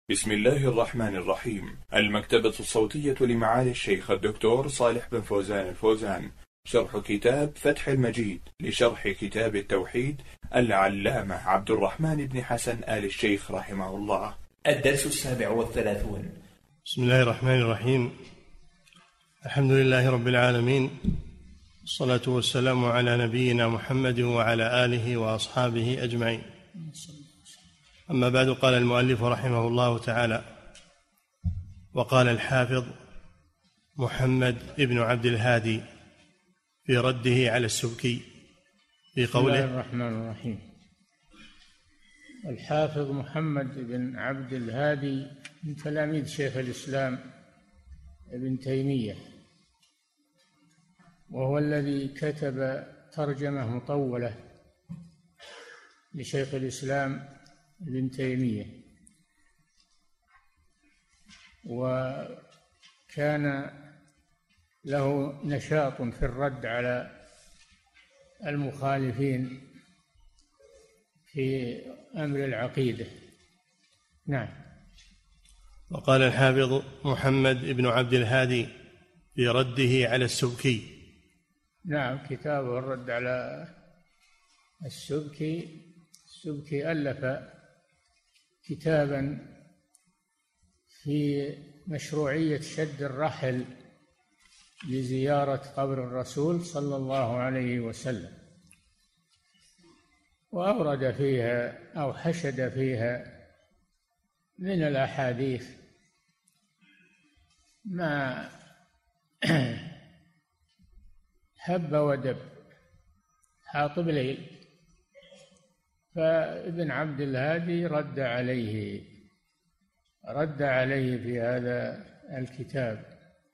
بسم الله الرحمن الرحيم. المكتبة الصوتية لمعالي الشيخ الدكتور صالح بن فوزان الفوزان، شرح كتاب فتح المجيد لشرح كتاب التوحيد العلامة عبد الرحمن بن حسن آل الشيخ رحمه الله. الدرس 37. بسم الله الرحمن الرحيم. الحمد لله رب العالمين، الصلاة والسلام على نبينا محمد وعلى آله وأصحابه أجمعين. أما بعد، قال المؤلف رحمه الله تعالى: وقال الحافظ محمد ابن عبد الهادي في رده على السبكي في قوله: بسم الله الرحمن الرحيم. الحافظ محمد بن عبد الهادي من تلاميذ شيخ الإسلام ابن تيمية، وهو الذي كتب ترجمة مطولة لشيخ الإسلام ابن تيمية، وكان له نشاط في الرد على المخالفين في أمر العقيدة. نعم. وقال الحافظ محمد بن عبد الهادي في رده على السبكي. نعم، كتابه الرد على السبكي. السبكي ألف كتابا في مشروعية شد الرحل لزيارة قبر الرسول صلى الله عليه وسلم، وأورد فيها أو حشد فيها من الأحاديث ما هب ودب حاطب ليل، فابن عبد الهادي رد عليه في هذا الكتاب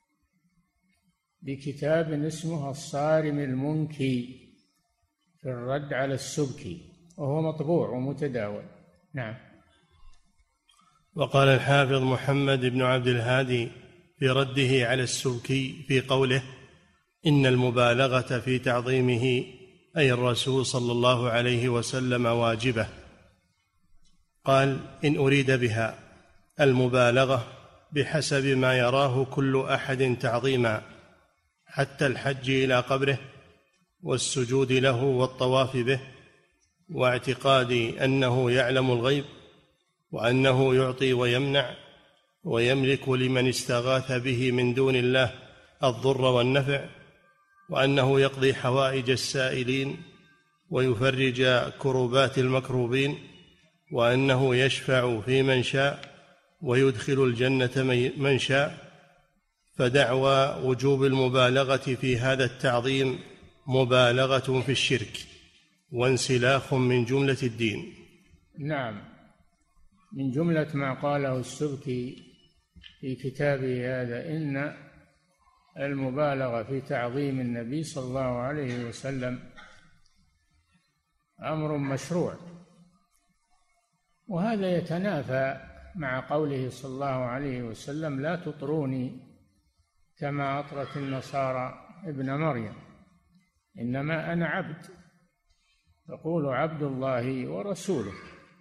بكتاب اسمه الصارم المنكي في الرد على السبكي، وهو مطبوع ومتداول. نعم. وقال الحافظ محمد بن عبد الهادي في رده على السبكي في قوله: إن المبالغة في تعظيمه أي الرسول صلى الله عليه وسلم واجبة. قال: إن أريد بها المبالغة بحسب ما يراه كل أحد تعظيما، حتى الحج إلى قبره والسجود له والطواف به، واعتقاد أنه يعلم الغيب، وأنه يعطي ويمنع، ويملك لمن استغاث به من دون الله الضر والنفع، وأنه يقضي حوائج السائلين ويفرج كربات المكروبين، وأنه يشفع في من شاء ويدخل الجنة من شاء. فدعوى وجوب المبالغة في هذا التعظيم مبالغة في الشرك وانسلاخ من جملة الدين. نعم، من جملة ما قاله السبكي في كتابه هذا إن المبالغة في تعظيم النبي صلى الله عليه وسلم أمر مشروع، وهذا يتنافى مع قوله صلى الله عليه وسلم: لا تطروني كما أطرت النصارى ابن مريم، إنما أنا عبد، فقولوا عبد الله ورسوله.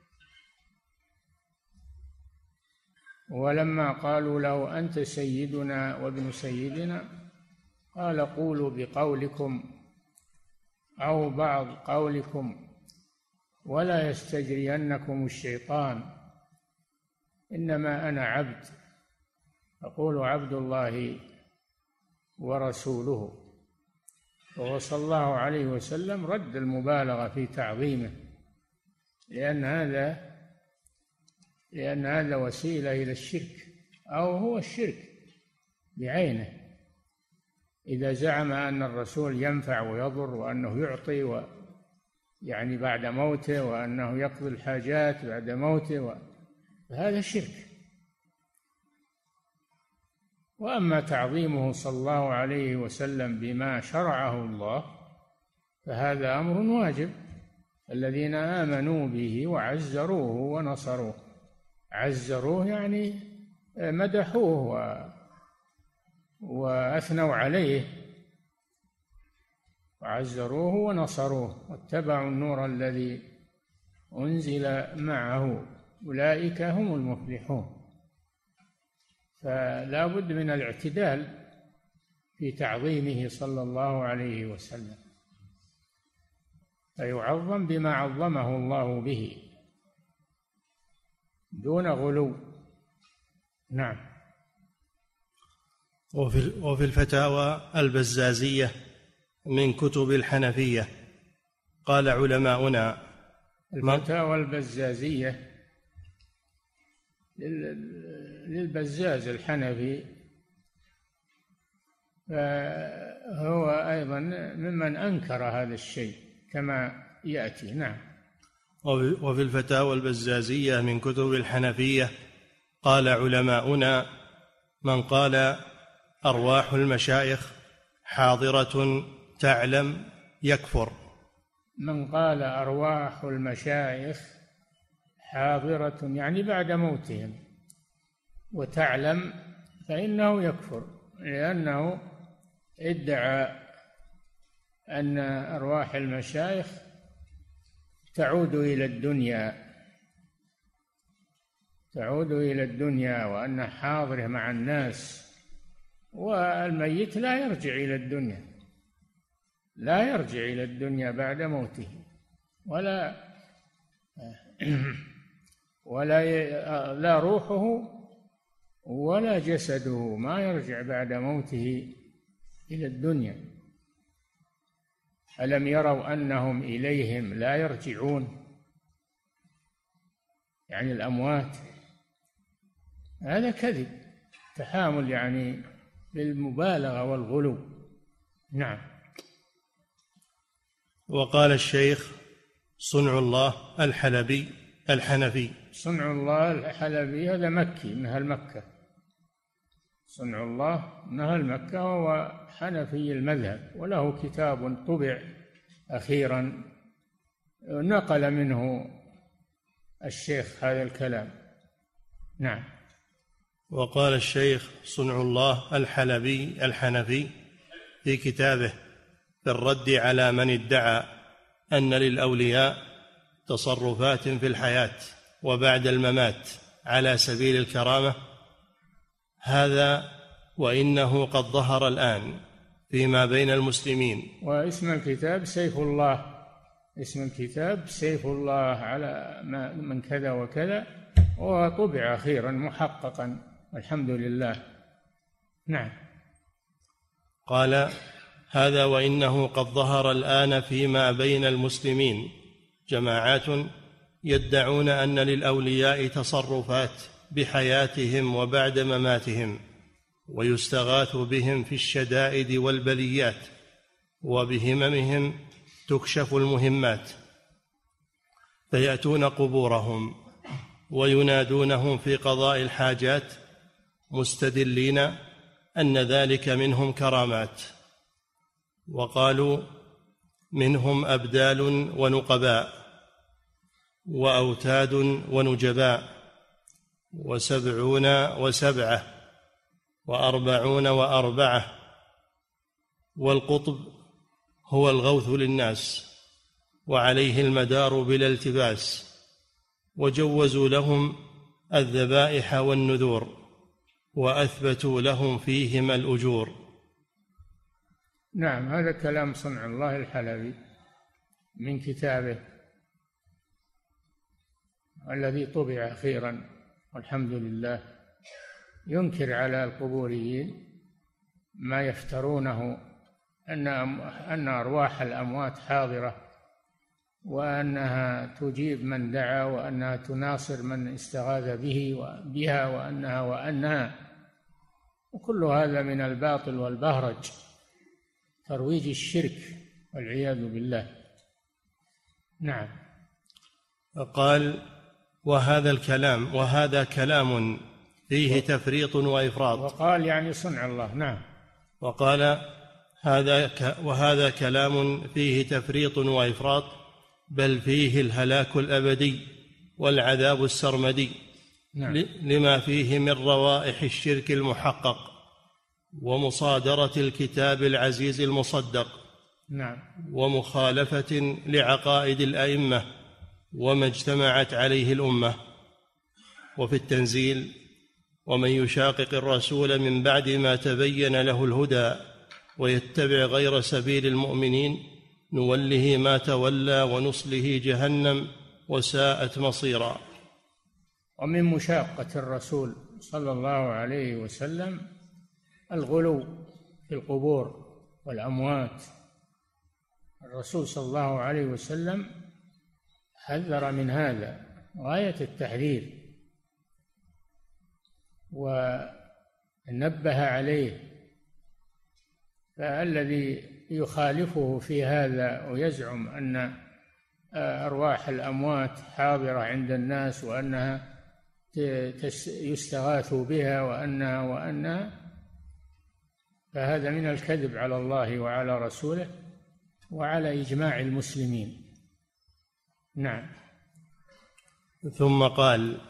ولما قالوا له أنت سيدنا وابن سيدنا، قال: قولوا بقولكم أو بعض قولكم ولا يستجرينكم الشيطان، إنما أنا عبد، فقولوا عبد الله ورسوله. وهو صلى الله عليه وسلم رد المبالغة في تعظيمه، لأن هذا وسيلة إلى الشرك، أو هو الشرك بعينه. إذا زعم أن الرسول ينفع ويضر، وأنه يعطي يعني بعد موته، وأنه يقضي الحاجات بعد موته، فهذا شرك. وأما تعظيمه صلى الله عليه وسلم بما شرعه الله فهذا أمر واجب. الذين آمنوا به وعزروه ونصروه، عزروه يعني مدحوه وأثنوا عليه، وعزروه ونصروه واتبعوا النور الذي أنزل معه. أولئك هم المفلحون. فلا بد من الاعتدال في تعظيمه صلى الله عليه وسلم، فيعظم بما عظمه الله به دون غلو. نعم. وفي الفتاوى البزازية من كتب الحنفية قال علماؤنا. الفتاوى البزازية للبزاز الحنفي، فهو أيضا ممن أنكر هذا الشيء كما يأتي. نعم. وفي الفتاوى البزازية من كتب الحنفية قال علماؤنا: من قال أرواح المشايخ حاضرة تعلم يكفر. من قال أرواح المشايخ حاضرة يعني بعد موتهم وتعلم فإنه يكفر، لأنه ادعى أن أرواح المشايخ تعود إلى الدنيا وأن حاضره مع الناس، والميت لا يرجع إلى الدنيا بعد موته، لا روحه ولا جسده ما يرجع بعد موته إلى الدنيا. ألم يروا أنهم إليهم لا يرجعون، يعني الأموات. هذا كذب، تحامل يعني بالمبالغة والغلو. نعم. وقال الشيخ صنع الله الحنفي. صنع الله الحلبي هذا مكي من أهل مكة، صنع الله من أهل مكة، وهو حنفي المذهب، وله كتاب طبع أخيرا نقل منه الشيخ هذا الكلام. نعم. وقال الشيخ صنع الله الحنفي في كتابه في الرد على من ادعى أن للأولياء تصرفات في الحياة وبعد الممات على سبيل الكرامة: هذا وإنه قد ظهر الآن فيما بين المسلمين. واسم الكتاب سيف الله، اسم الكتاب سيف الله على من كذا وكذا، وطبع أخيرا محققا الحمد لله. نعم. قال: هذا وإنه قد ظهر الآن فيما بين المسلمين جماعات يدعون أن للأولياء تصرفات بحياتهم وبعد مماتهم، ويستغاث بهم في الشدائد والبليات، وبهممهم تكشف المهمات، فيأتون قبورهم وينادونهم في قضاء الحاجات مستدلين أن ذلك منهم كرامات. وقالوا: منهم أبدال ونقباء وأوتاد ونجباء 70 و7 و40 و4، والقطب هو الغوث للناس وعليه المدار بلا التباس، وجوزوا لهم الذبائح والنذور وأثبتوا لهم فيهما الأجور. نعم. هذا كلام صنع الله الحلبي من كتابه الذي طبع أخيرا والحمد لله، ينكر على القبوريين ما يفترونه أن أرواح الأموات حاضرة، وأنها تجيب من دعا، وأنها تناصر من استغاث بها وأنها، وكل هذا من الباطل والبهرج، ترويج الشرك والعياذ بالله. نعم. قال: وهذا كلام فيه تفريط وإفراط. وقال يعني صنع الله. نعم. وقال: وهذا كلام فيه تفريط وإفراط، بل فيه الهلاك الأبدي والعذاب السرمدي. نعم. لما فيه من روائح الشرك المحقق ومصادرة الكتاب العزيز المصدق. نعم. ومخالفة لعقائد الأئمة وما اجتمعت عليه الأمة، وفي التنزيل: ومن يشاقق الرسول من بعد ما تبين له الهدى ويتبع غير سبيل المؤمنين نوله ما تولى ونصله جهنم وساءت مصيرا. ومن مشاقة الرسول صلى الله عليه وسلم الغلو في القبور والأموات. الرسول صلى الله عليه وسلم حذر من هذا غاية التحذير ونبه عليه، فالذي يخالفه في هذا ويزعم أن أرواح الأموات حاضرة عند الناس وأنها يستغاث بها وأنها فهذا من الكذب على الله وعلى رسوله وعلى إجماع المسلمين. نعم. ثم قال: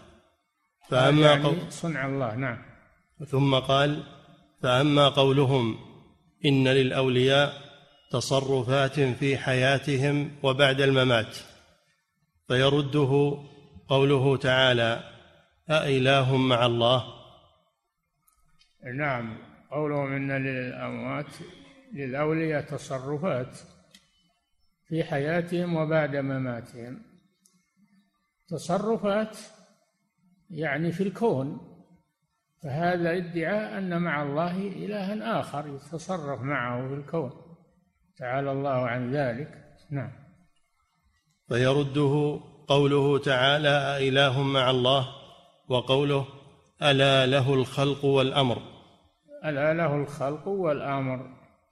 صنع الله. نعم. ثم قال: فأما قولهم إن للأولياء تصرفات في حياتهم وبعد الممات، فيرده قوله تعالى: أإله مع الله. نعم، قولهم إن للأولياء تصرفات في حياتهم وبعد مماتهم. تصرفات يعني في الكون، فهذا ادعاء أن مع الله إلها آخر يتصرف معه في الكون، تعالى الله عن ذلك. نعم. فيرده قوله تعالى: أإله مع الله، وقوله: ألا له الخلق والأمر. ألا له الخلق والأمر.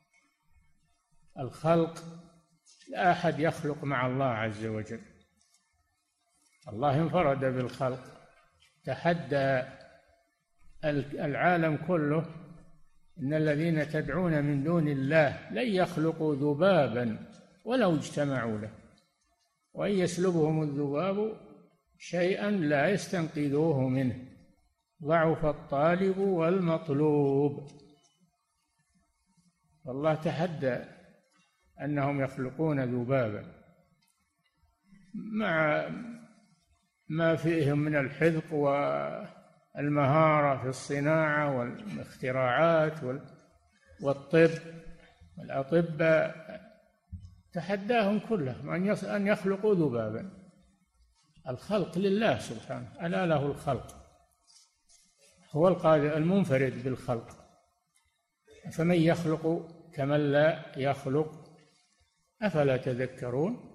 الخلق لا أحد يخلق مع الله عز وجل، الله انفرد بالخلق، تحدى العالم كله إن الذين تدعون من دون الله لن يخلقوا ذبابا ولو اجتمعوا له، وإن يسلبهم الذباب شيئا لا يستنقذوه منه، ضعف الطالب والمطلوب. والله تحدى أنهم يخلقون ذبابا مع ما فيهم من الحذق والمهارة في الصناعة والاختراعات والطب والأطباء، تحداهم كلهم أن يخلقوا ذبابا. الخلق لله سبحانه، ألا له الخلق، هو القادر المنفرد بالخلق، فمن يخلق كمن لا يخلق، أفلا تذكرون؟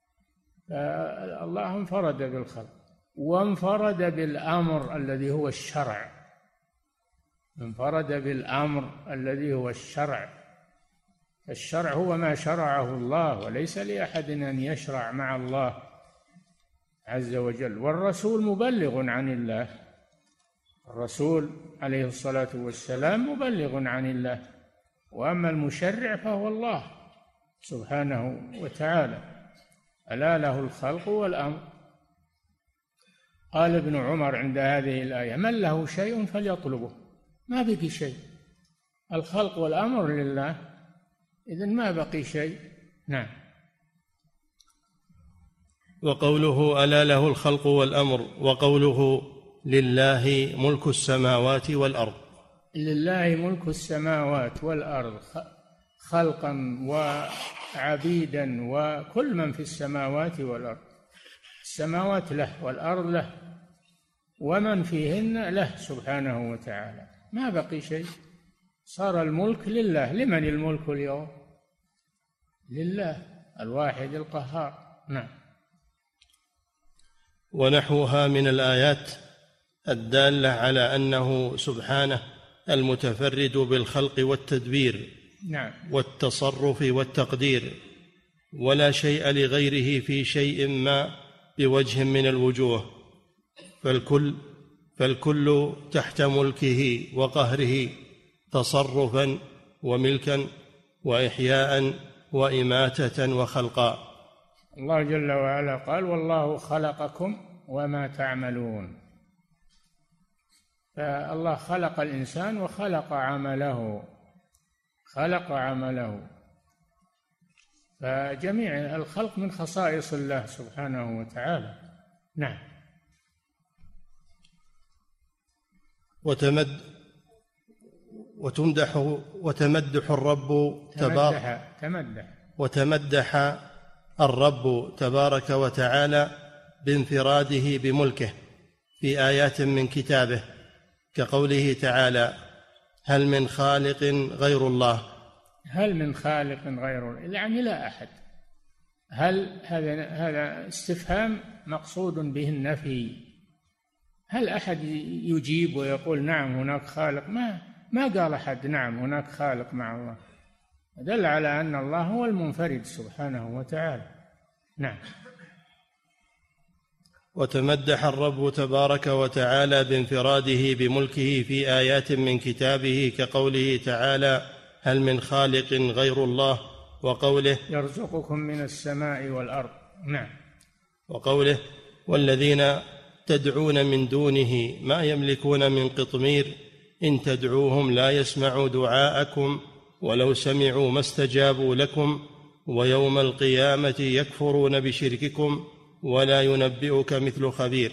الله انفرد بالخلق وانفرد بالأمر الذي هو الشرع، انفرد بالأمر الذي هو الشرع. الشرع هو ما شرعه الله، وليس لأحد أن يشرع مع الله عز وجل. والرسول مبلغ عن الله، الرسول عليه الصلاة والسلام مبلغ عن الله، وأما المشرع فهو الله سبحانه وتعالى. ألا له الخلق والأمر. قال ابن عمر عند هذه الآية: من له شيء فليطلبه. ما بقي شيء، الخلق والأمر لله، إذن ما بقي شيء. نعم. وقوله: ألا له الخلق والأمر، وقوله: لله ملك السماوات والأرض. لله ملك السماوات والأرض، خلقا وعبيدا وكل من في السماوات والأرض. السماوات له والأرض له ومن فيهن له سبحانه وتعالى، ما بقي شيء، صار الملك لله. لمن الملك اليوم؟ لله الواحد القهار. نعم. ونحوها من الآيات الدالة على أنه سبحانه المتفرد بالخلق والتدبير، نعم، والتصرف والتقدير، ولا شيء لغيره في شيء ما بوجه من الوجوه، فالكل تحت ملكه وقهره، تصرفا وملكا وإحياء وإماتة وخلقا. الله جل وعلا قال: والله خلقكم وما تعملون. فالله خلق الإنسان وخلق عمله، خلق عمله. فجميع الخلق من خصائص الله سبحانه وتعالى. نعم. وتمدح الرب وتمدح الرب تبارك وتعالى بانفراده بملكه في آيات من كتابه كقوله تعالى: هل من خالق غير الله. هل من خالق غير الله يعني لا أحد. هل هذا استفهام مقصود به النفي. هل أحد يجيب ويقول نعم هناك خالق؟ ما قال أحد نعم هناك خالق مع الله. دل على أن الله هو المنفرد سبحانه وتعالى. نعم. وتمدح الرب تبارك وتعالى بانفراده بملكه في آيات من كتابه كقوله تعالى: هل من خالق غير الله، وقوله: يرزقكم من السماء والأرض. نعم. وقوله: والذين تدعون من دونه ما يملكون من قطمير إن تدعوهم لا يسمعوا دعاءكم ولو سمعوا ما استجابوا لكم ويوم القيامة يكفرون بشرككم ولا ينبئك مثل خبير.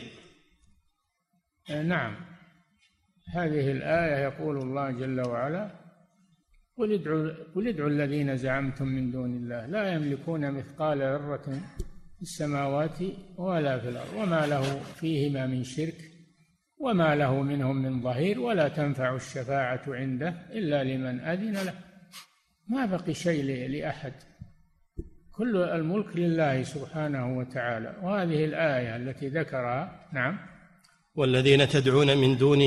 نعم. هذه الآية يقول الله جل وعلا: قل ادعوا الذين زعمتم من دون الله لا يملكون مثقال ذرة في السماوات ولا في الأرض وما له فيهما من شرك وما له منهم من ظهير ولا تنفع الشفاعة عنده إلا لمن أذن له. ما بقي شيء لأحد، كل الملك لله سبحانه وتعالى. وهذه الآية التي ذكرها. نعم. والذين تدعون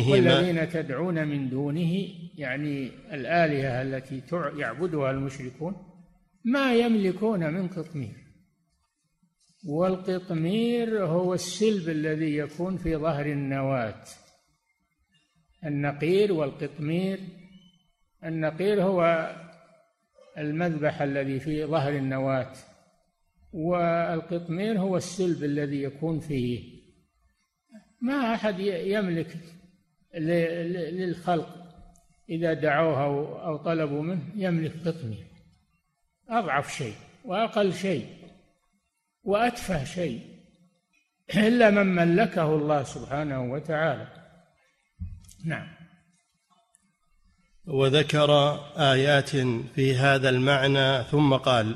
من دونه يعني الآلهة التي يعبدها المشركون ما يملكون من قطمير. والقطمير هو السلب الذي يكون في ظهر النواة. النقير والقطمير. النقير هو المذبح الذي في ظهر النواة، والقطمير هو السلب الذي يكون فيه. ما أحد يملك للخلق إذا دعوه أو طلبوا منه يملك قطمير. أضعف شيء وأقل شيء وأتفه شيء إلا من ملكه الله سبحانه وتعالى. نعم. وذكر آيات في هذا المعنى ثم قال: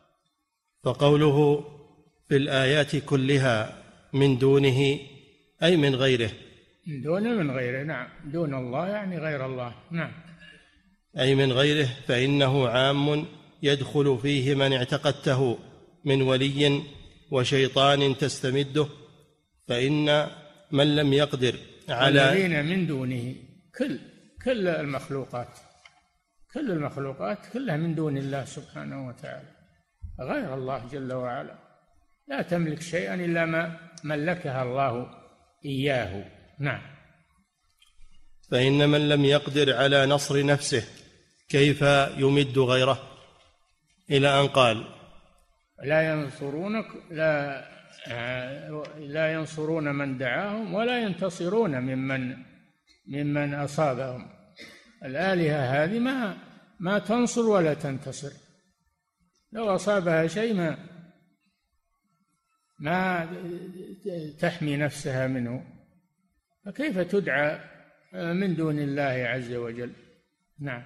فقوله في الآيات كلها من دونه أي من غيره. من غيره. نعم. دون الله يعني غير الله. نعم. أي من غيره، فإنه عام يدخل فيه من اعتقدته من ولي وشيطان تستمده. فإن من لم يقدر على الذين من دونه كل المخلوقات كلها من دون الله سبحانه وتعالى غير الله جل وعلا. لا تملك شيئا إلا ما ملكها الله إياه. نعم. فإن من لم يقدر على نصر نفسه كيف يمد غيره، إلى أن قال: لا ينصرون من دعاهم ولا ينتصرون ممن أصابهم. الآلهة هذه ما تنصر ولا تنتصر. لو أصابها شيء ما تحمي نفسها منه، فكيف تدعى من دون الله عز وجل؟ نعم.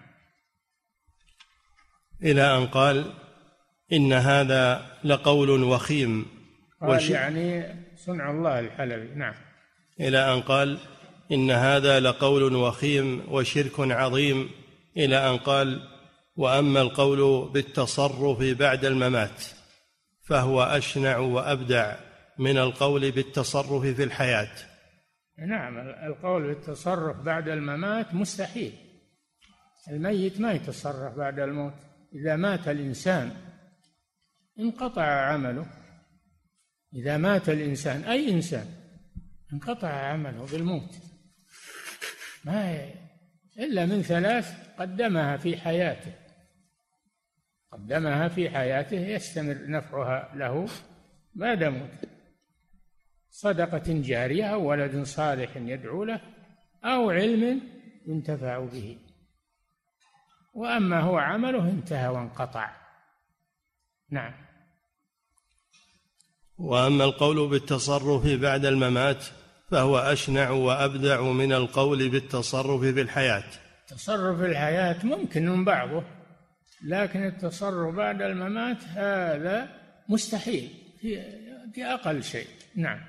إلى أن قال: إن هذا لقول وخيم. قال يعني صنع الله الحلبي. نعم. إلى أن قال: إن هذا لقول وخيم وشرك عظيم. إلى أن قال: وأما القول بالتصرف بعد الممات فهو أشنع وأبدع من القول بالتصرف في الحياة. نعم. القول بالتصرف بعد الممات مستحيل. الميت ما يتصرف بعد الموت. إذا مات الإنسان انقطع عمله. إذا مات الإنسان أي إنسان انقطع عمله بالموت، ما إلا من ثلاث قدمها في حياته يستمر نفعها له بعد موته: صدقة جارية أو ولد صالح يدعو له أو علم ينتفع به. وأما هو عمله انتهى وانقطع. نعم. وأما القول بالتصرف بعد الممات فهو أشنع وأبدع من القول بالتصرف في الحياة. تصرف الحياة ممكن من بعضه، لكن التصرف بعد الممات هذا مستحيل في أقل شيء. نعم.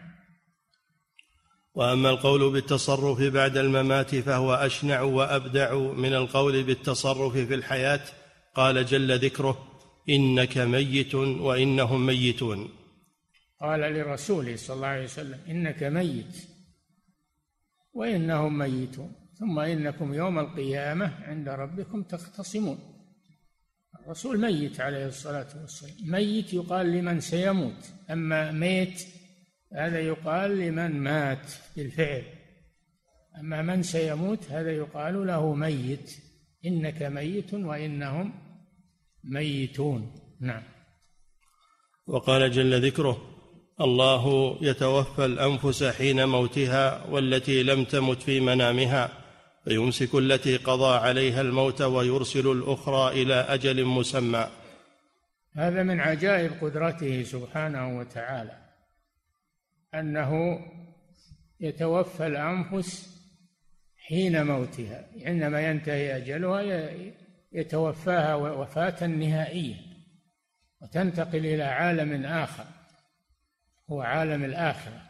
وأما القول بالتصرف بعد الممات فهو أشنع وأبدع من القول بالتصرف في الحياة. قال جل ذكره: إنك ميت وإنهم ميتون. قال لرسوله صلى الله عليه وسلم: إنك ميت وإنهم ميتون، ثم إنكم يوم القيامة عند ربكم تختصمون. الرسول ميت عليه الصلاة والسلام. ميت يقال لمن سيموت، أما ميت هذا يقال لمن مات بالفعل، أما من سيموت هذا يقال له ميت. إنك ميت وإنهم ميتون. نعم. وقال جل ذكره: الله يتوفى الأنفس حين موتها والتي لم تمت في منامها فيمسك التي قضى عليها الموت ويرسل الأخرى إلى أجل مسمى. هذا من عجائب قدرته سبحانه وتعالى، أنه يتوفى الأنفس حين موتها، عندما ينتهي أجلها يتوفاها وفاة نهائية وتنتقل إلى عالم آخر هو عالم الآخرة.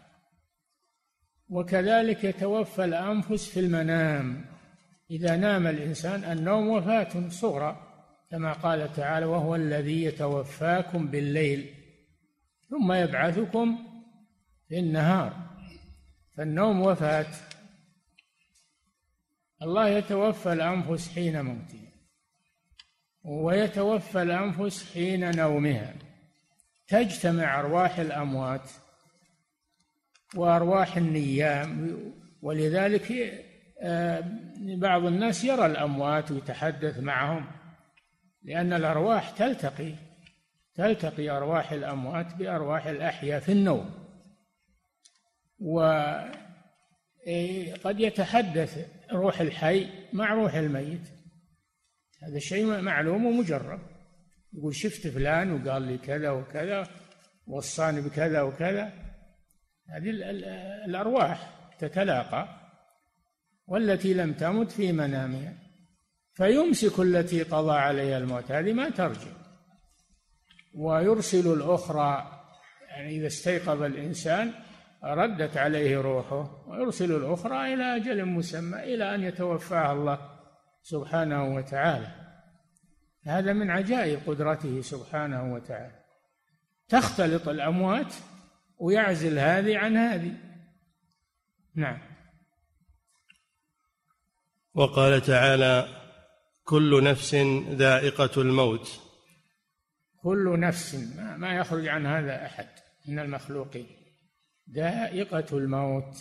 وكذلك يتوفى الأنفس في المنام، إذا نام الإنسان النوم وفاة صغرى، كما قال تعالى: وهو الذي يتوفاكم بالليل ثم يبعثكم في النهار. فالنوم وفاة. الله يتوفى الأنفس حين موتها ويتوفى الأنفس حين نومها. تجتمع أرواح الأموات وأرواح النيام، ولذلك بعض الناس يرى الأموات ويتحدث معهم، لأن الأرواح تلتقي أرواح الأموات بأرواح الأحياء في النوم، وقد يتحدث روح الحي مع روح الميت. هذا شيء معلوم ومجرب. يقول: شفت فلان وقال لي كذا وكذا، وصاني بكذا وكذا. هذه الأرواح تتلاقى، والتي لم تمت في منامها فيمسك التي قضى عليها الموت، هذه ما ترجع، ويرسل الأخرى، يعني إذا استيقظ الإنسان ردت عليه روحه، ويرسل الأخرى إلى أجل مسمى إلى أن يتوفاها الله سبحانه وتعالى. هذا من عجائب قدرته سبحانه وتعالى. تختلط الأموات ويعزل هذه عن هذه. نعم. وقال تعالى: كل نفس ذائقة الموت. كل نفس، ما يخرج عن هذا أحد من المخلوقين. ذائقة الموت،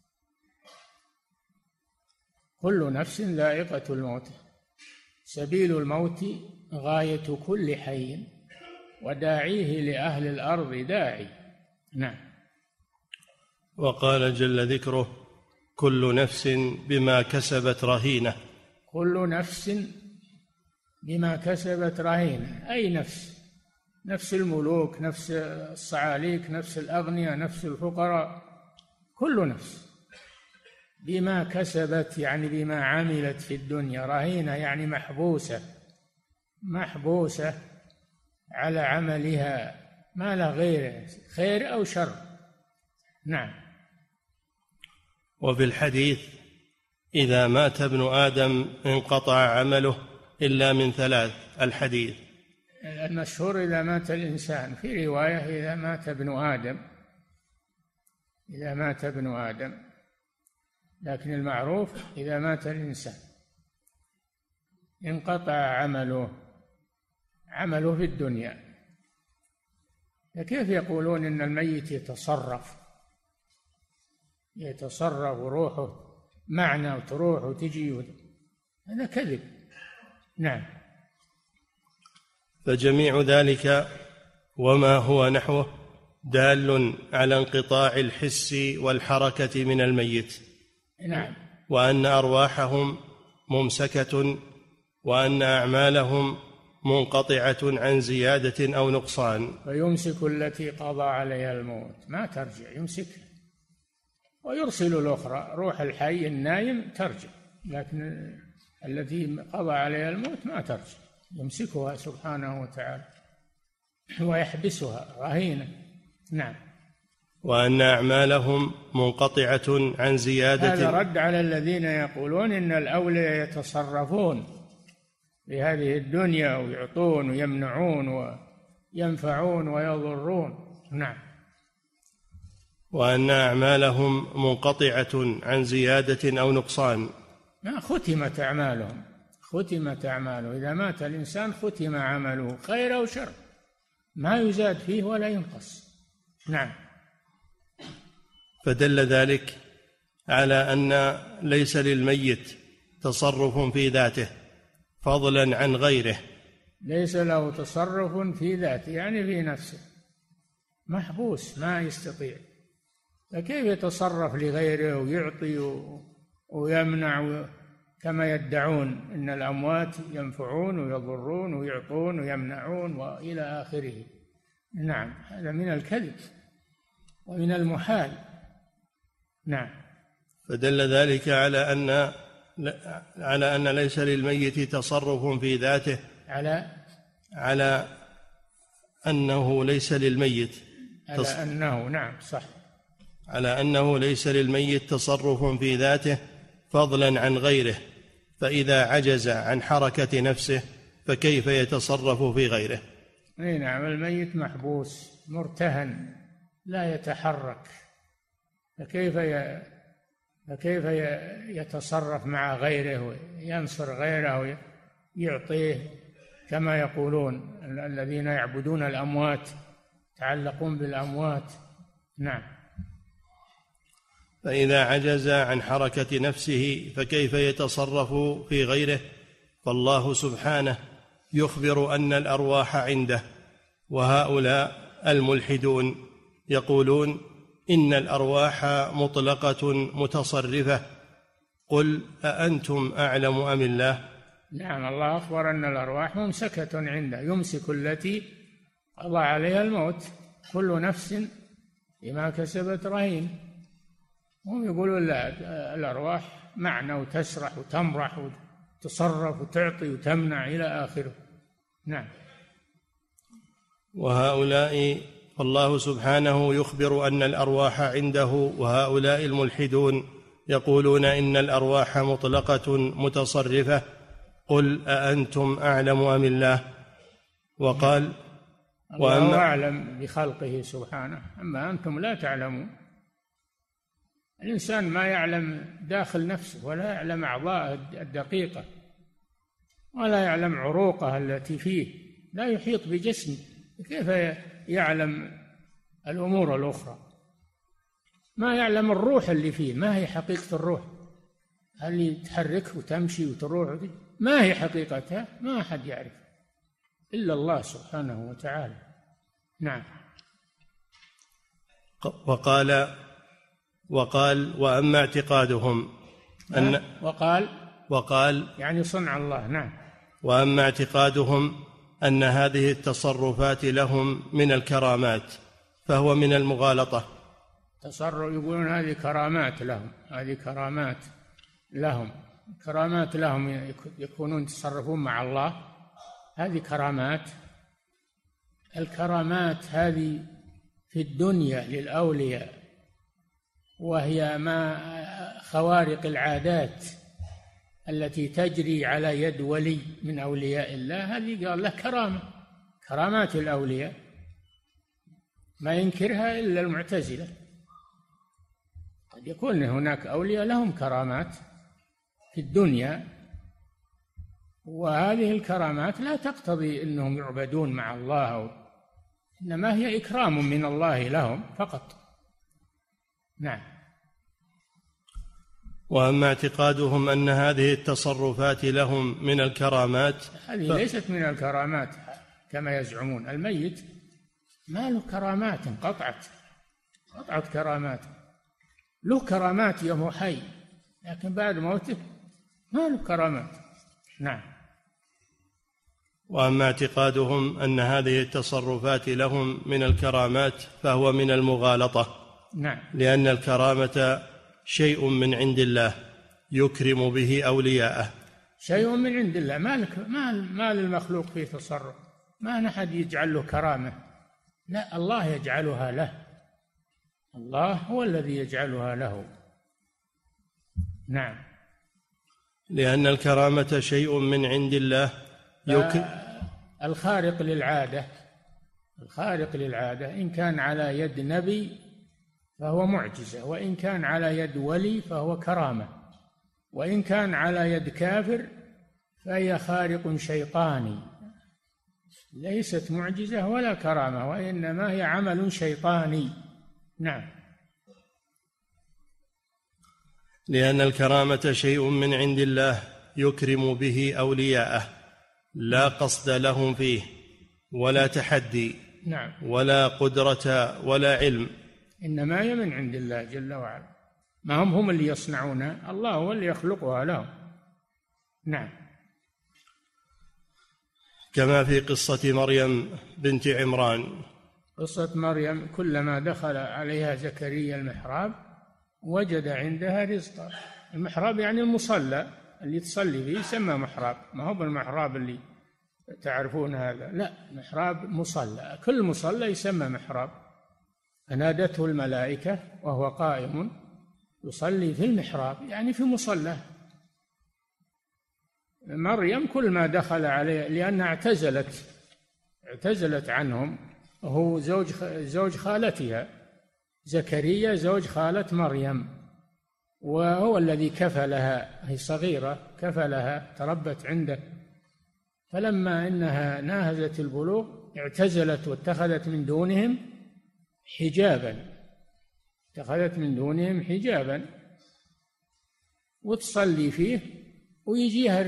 كل نفس ذائقة الموت، سبيل الموت غاية كل حي وداعيه لأهل الأرض داعي. نعم. وقال جل ذكره: كل نفس بما كسبت رهينة. كل نفس بما كسبت رهينة، أي نفس، نفس الملوك، نفس الصعاليك، نفس الأغنياء، نفس الفقراء، كل نفس بما كسبت، يعني بما عملت في الدنيا. رهينة يعني محبوسة على عملها، ما لا غيره، خير أو شر. نعم. وفي الحديث: إذا مات ابن آدم انقطع عمله إلا من ثلاث. الحديث المشهور: إذا مات الإنسان. في رواية: إذا مات ابن آدم، إذا مات ابن آدم، لكن المعروف: إذا مات الإنسان انقطع عمله في الدنيا. فكيف يقولون إن الميت يتصرف روحه معنى وتروح وتجي؟ هذا كذب. نعم. فجميع ذلك وما هو نحوه دال على انقطاع الحس والحركة من الميت. نعم. وأن أرواحهم ممسكة، وأن أعمالهم منقطعة عن زيادة أو نقصان. ويمسك التي قضى عليها الموت، ما ترجع، يمسكها ويرسل الأخرى، روح الحي النايم ترجع، لكن التي قضى عليها الموت ما ترجع، يمسكها سبحانه وتعالى ويحبسها رهينة. نعم. وأن أعمالهم منقطعة عن زيادة. هذا رد على الذين يقولون إن الأولياء يتصرفون بهذه الدنيا ويعطون ويمنعون وينفعون ويضرون. نعم. وأن أعمالهم منقطعة عن زيادة أو نقصان. ما ختمت أعمالهم، ختمت أعماله، إذا مات الإنسان ختم عمله خير أو شر، ما يزاد فيه ولا ينقص. نعم. فدل ذلك على أن ليس للميت تصرف في ذاته فضلا عن غيره. ليس له تصرف في ذاته يعني في نفسه، محبوس ما يستطيع، فكيف يتصرف لغيره ويعطي ويمنع كما يدعون إن الأموات ينفعون ويضرون ويعطون ويمنعون وإلى آخره. نعم، هذا من الكذب ومن المحال. نعم. فدل ذلك على أن ليس للميت تصرف في ذاته، على أنه ليس للميت نعم صح، على أنه ليس للميت تصرف في ذاته فضلا عن غيره، فإذا عجز عن حركة نفسه فكيف يتصرف في غيره؟ نعم، الميت محبوس مرتهن لا يتحرك، فكيف يتصرف مع غيره وينصر غيره ويعطيه كما يقولون الذين يعبدون الأموات، يتعلقون بالأموات. نعم. فإذا عجز عن حركة نفسه فكيف يتصرف في غيره؟ فالله سبحانه يخبر أن الأرواح عنده، وهؤلاء الملحدون يقولون إن الأرواح مطلقة متصرفة. قل أأنتم أعلم أم الله؟ نعم، الله أخبر أن الأرواح ممسكة عنده، يمسك التي قضى عليها الموت، كل نفس بما كسبت رهين. هم يقولون لا، الأرواح معنى وتسرح وتمرح وتصرف وتعطي وتمنع إلى آخره. نعم. وهؤلاء الله سبحانه يخبر أن الأرواح عنده، وهؤلاء الملحدون يقولون إن الأرواح مطلقة متصرفة. قل أأنتم أعلم أم الله؟ وقال الله أعلم بخلقه سبحانه، أما أنتم لا تعلمون. الإنسان ما يعلم داخل نفسه، ولا يعلم أعضاءه الدقيقة، ولا يعلم عروقه التي فيه، لا يحيط بجسمه، كيف يعلم الأمور الأخرى؟ ما يعلم الروح اللي فيه، ما هي حقيقة الروح؟ هل تحرك وتمشي وتروح؟ ما هي حقيقتها؟ ما أحد يعرف إلا الله سبحانه وتعالى. نعم. وقال وأما اعتقادهم أن وقال يعني صنع الله. نعم. وأما اعتقادهم أن هذه التصرفات لهم من الكرامات فهو من المغالطة. يقولون هذه كرامات لهم، هذه كرامات لهم، كرامات لهم يكونون يتصرفون مع الله، هذه كرامات. الكرامات هذه في الدنيا للأولياء، وهي ما خوارق العادات التي تجري على يد ولي من أولياء الله، هذه قال له كرامة، كرامات الأولياء ما ينكرها إلا المعتزلة. قد يكون هناك أولياء لهم كرامات في الدنيا، وهذه الكرامات لا تقتضي أنهم يعبدون مع الله، إنما هي إكرام من الله لهم فقط. نعم. وأما اعتقادهم أن هذه التصرفات لهم من الكرامات، هذه ليست من الكرامات كما يزعمون. الميت ما له كرامات، انقطعت كرامات. له كرامات يوم حي، لكن بعد موته ما له كرامات. نعم. وأما اعتقادهم أن هذه التصرفات لهم من الكرامات فهو من المغالطة. نعم. لأن الكرامة شيء من عند الله يكرم به أولياءه. شيء من عند الله، ما للمخلوق فيه تصرف، ما نحد يجعل له كرامة، لا، الله يجعلها له، الله هو الذي يجعلها له. نعم. لأن الكرامة شيء من عند الله الخارق للعادة إن كان على يد نبي فهو معجزة، وإن كان على يد ولي فهو كرامة، وإن كان على يد كافر فهي خارق شيطاني، ليست معجزة ولا كرامة، وإنما هي عمل شيطاني. نعم. لأن الكرامة شيء من عند الله يكرم به أولياءه، لا قصد لهم فيه ولا تحدي. نعم. ولا قدرة ولا علم، إنما هي من عند الله جل وعلا، ما هم اللي يصنعونها، الله هو اللي يخلقها لهم. نعم. كما في قصة مريم بنت عمران. قصة مريم كلما دخل عليها زكريا المحراب وجد عندها رزقا. المحراب يعني المصلى اللي تصلي فيه يسمى محراب، ما هو بالمحراب اللي تعرفون هذا، لا، محراب مصلى، كل مصلى يسمى محراب. فنادته الملائكة وهو قائم يصلي في المحراب، يعني في مصلى. مريم كل ما دخل عليه، لأنها اعتزلت عنهم، هو زوج خالتها، زكريا زوج خالة مريم، وهو الذي كفلها، هي صغيرة كفلها تربت عنده، فلما إنها ناهزت البلوغ اعتزلت واتخذت من دونهم حجابا، وتصلي فيه، ويجيها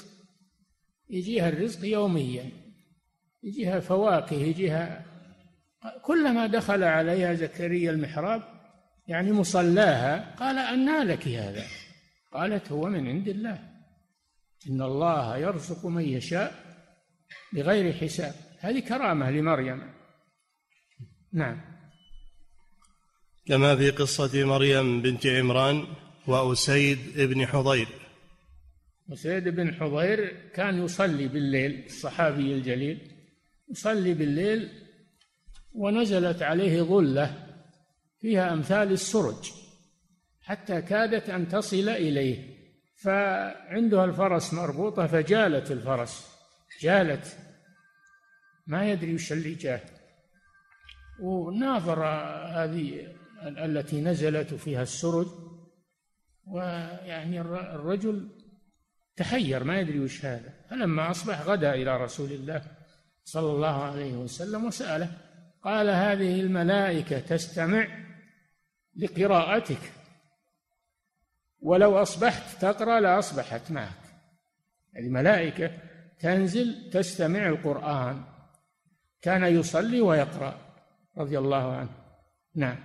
الرزق يوميا، يجيها فواكه، يجيها. كلما دخل عليها زكريا المحراب يعني مصلاها قال: أنى لك هذا؟ قالت: هو من عند الله، إن الله يرزق من يشاء بغير حساب. هذه كرامة لمريم. نعم. كما في قصة مريم بنت عمران وأسيد بن حضير. أسيد بن حضير كان يصلي بالليل، الصحابي الجليل يصلي بالليل، ونزلت عليه ظلة فيها أمثال السرج حتى كادت أن تصل إليه، فعندها الفرس مربوطة، فجالت الفرس، ما يدري وش اللي جاه، وناظر هذه التي نزلت فيها السرج، ويعني الرجل تحير ما يدري وش هذا. فلما أصبح غدا إلى رسول الله صلى الله عليه وسلم وسأله، قال: هذه الملائكة تستمع لقراءتك، ولو أصبحت تقرأ لأصبحت معك. هذه ملائكة تنزل تستمع القرآن، كان يصلي ويقرأ رضي الله عنه. نعم.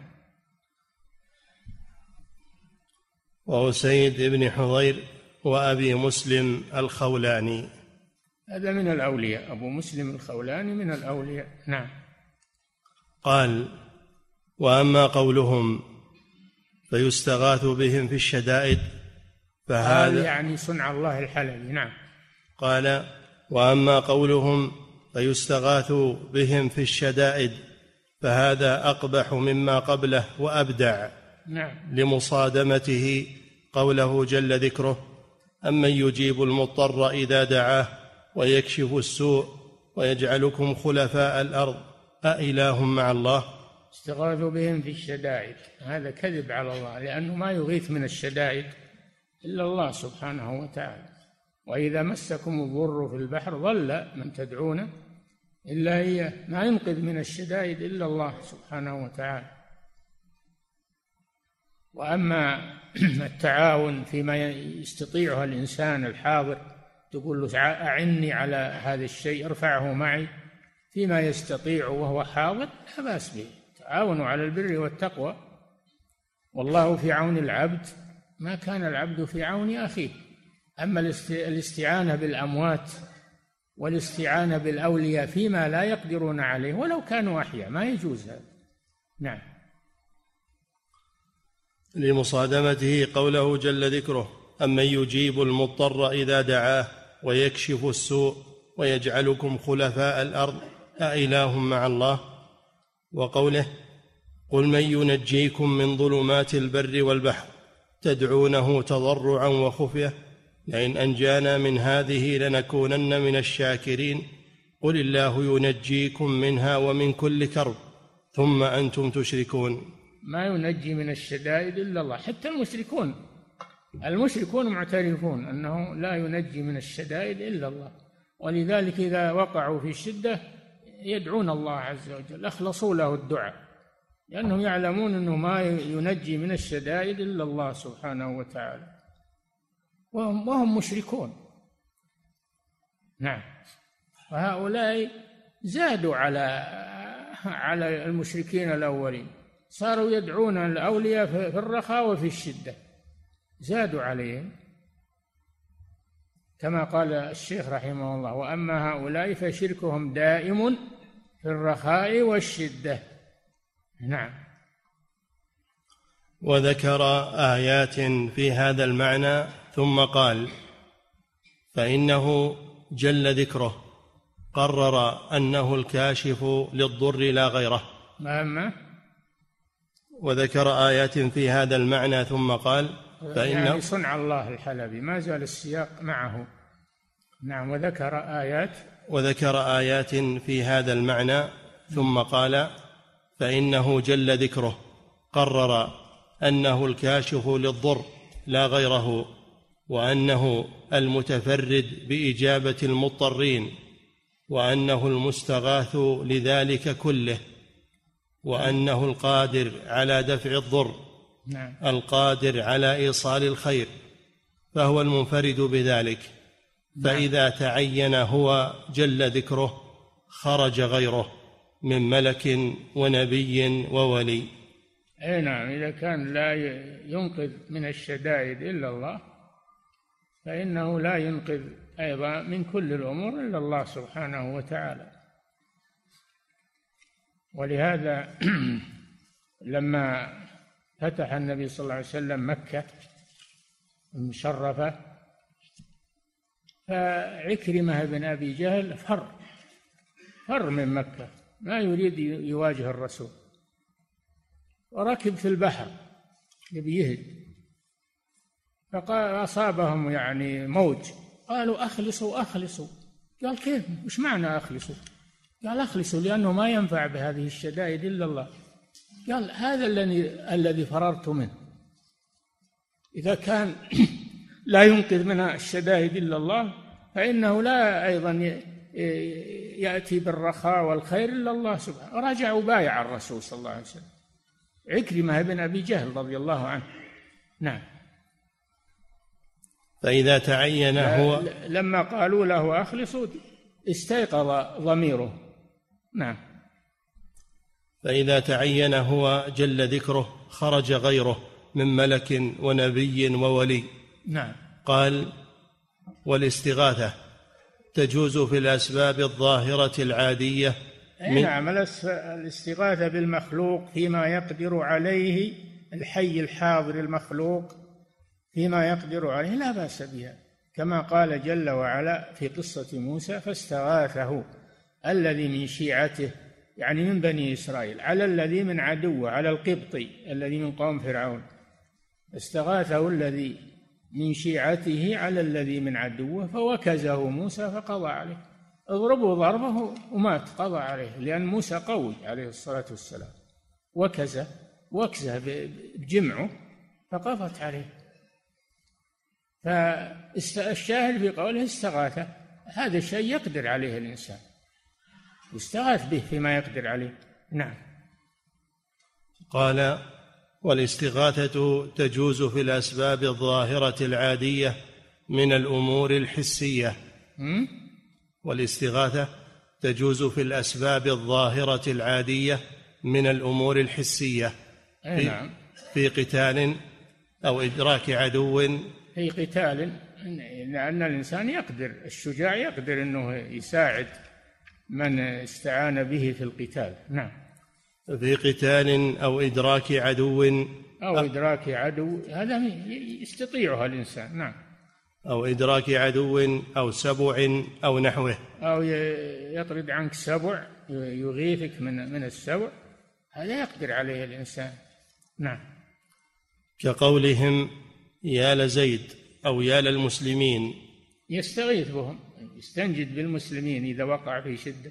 وأسيد بن حضير وأبي مسلم الخولاني، هذا من الأولياء، أبو مسلم الخولاني من الأولياء. نعم. قال: وأما قولهم فيستغاث بهم في الشدائد فهذا يعني صنع الله الحلبي. نعم. قال: وأما قولهم فيستغاث بهم في الشدائد فهذا أقبح مما قبله وأبدع. نعم. لمصادمته قوله جل ذكره: أمن يجيب المضطر إذا دعاه ويكشف السوء ويجعلكم خلفاء الأرض أإله مع الله. استغاثوا بهم في الشدائد، هذا كذب على الله، لأنه ما يغيث من الشدائد إلا الله سبحانه وتعالى. وإذا مسكم الضر في البحر ضل من تدعون إلا إياه، ما ينقذ من الشدائد إلا الله سبحانه وتعالى. وأما التعاون فيما يستطيعها الإنسان الحاضر، تقول له أعني على هذا الشيء، ارفعه معي، فيما يستطيع وهو حاضر لا بأس به. تعاونوا على البر والتقوى، والله في عون العبد ما كان العبد في عون أخيه. أما الاستعانة بالأموات والاستعانة بالأولياء فيما لا يقدرون عليه ولو كانوا أحياء ما يجوز هذا. نعم. لمصادمته قوله جل ذكره: أمن يجيب المضطر إذا دعاه ويكشف السوء ويجعلكم خلفاء الأرض أإله مع الله. وقوله: قل من ينجيكم من ظلمات البر والبحر تدعونه تضرعا وخفية لئن أنجانا من هذه لنكونن من الشاكرين قل الله ينجيكم منها ومن كل كرب ثم أنتم تشركون. ما ينجي من الشدائد إلا الله. حتى المشركون معترفون أنه لا ينجي من الشدائد إلا الله، ولذلك إذا وقعوا في الشدة يدعون الله عز وجل، أخلصوا له الدعاء، لأنهم يعلمون أنه ما ينجي من الشدائد إلا الله سبحانه وتعالى، وهم مشركون. نعم. وهؤلاء زادوا على المشركين الأولين، صاروا يدعون الأولياء في الرخاء وفي الشدة، زادوا عليهم، كما قال الشيخ رحمه الله: وأما هؤلاء فشركهم دائم في الرخاء والشدة. نعم. وذكر آيات في هذا المعنى ثم قال: فإنه جل ذكره قرر أنه الكاشف للضر لا غيره. وذكر آيات في هذا المعنى ثم قال: فإنه يعني صنع الله الحلبي، ما زال السياق معه. نعم. وذكر آيات في هذا المعنى ثم قال: فإنه جل ذكره قرر أنه الكاشف للضر لا غيره، وأنه المتفرد بإجابة المضطرين، وأنه المستغاث لذلك كله، وأنه القادر على دفع الضر، القادر على إيصال الخير، فهو المنفرد بذلك. فإذا تعين هو جل ذكره خرج غيره من ملك ونبي وولي. نعم. إذا كان لا ينقذ من الشدائد إلا الله، فإنه لا ينقذ أيضا من كل الأمور إلا الله سبحانه وتعالى. ولهذا لما فتح النبي صلى الله عليه وسلم مكة المشرفة، فعكرمة بن أبي جهل فر من مكة، ما يريد يواجه الرسول، وركب في البحر يبي يهد، فقال أصابهم يعني موج، قالوا أخلصوا. قال كيف؟ وش معنى أخلصوا؟ قال أخلصوا لأنه ما ينفع بهذه الشدائد إلا الله. قال هذا الذي فررت منه، إذا كان لا ينقذ من الشدائد إلا الله، فإنه لا أيضا يأتي بالرخاء والخير إلا الله سبحانه. رجع وبايع الرسول صلى الله عليه وسلم، عكرمة بن أبي جهل رضي الله عنه. نعم. فإذا تعين هو، لما قالوا له أخلصوا استيقظ ضميره. نعم. فإذا تعين هو جل ذكره خرج غيره من ملك ونبي وولي. نعم. قال: والاستغاثة تجوز في الأسباب الظاهرة العادية. نعم. الاستغاثة بالمخلوق فيما يقدر عليه، الحي الحاضر المخلوق فيما يقدر عليه لا بأس بها، كما قال جل وعلا في قصة موسى: فاستغاثه الذي من شيعته، يعني من بني إسرائيل، على الذي من عدوه، على القبطي الذي من قوم فرعون. استغاثه الذي من شيعته على الذي من عدوه فوكزه موسى فقضى عليه. اضربوا ضربه ومات، قضى عليه، لأن موسى قوي عليه الصلاة والسلام، وكزه بجمعه فقضت عليه. فالشاهد في قوله استغاثة، هذا الشيء يقدر عليه الإنسان، يستغاث به فيما يقدر عليه. نعم. قال: والاستغاثة تجوز في الأسباب الظاهرة العادية من الأمور الحسية. والاستغاثة تجوز في الأسباب الظاهرة العادية من الأمور الحسية. نعم. في قتال أو إدراك عدو. في قتال، لأن الإنسان يقدر، الشجاع يقدر أنه يساعد من استعان به في القتال. نعم. في قتال أو إدراك عدو أو إدراك عدو، هذا يستطيعها الإنسان. نعم. أو إدراك عدو أو سبع أو نحوه، أو يطرد عنك سبع، يغيثك من السبع، هذا يقدر عليه الإنسان. نعم. كقولهم يا لزيد أو يا للمسلمين، يستغيث بهم، يستنجد بالمسلمين إذا وقع في شدة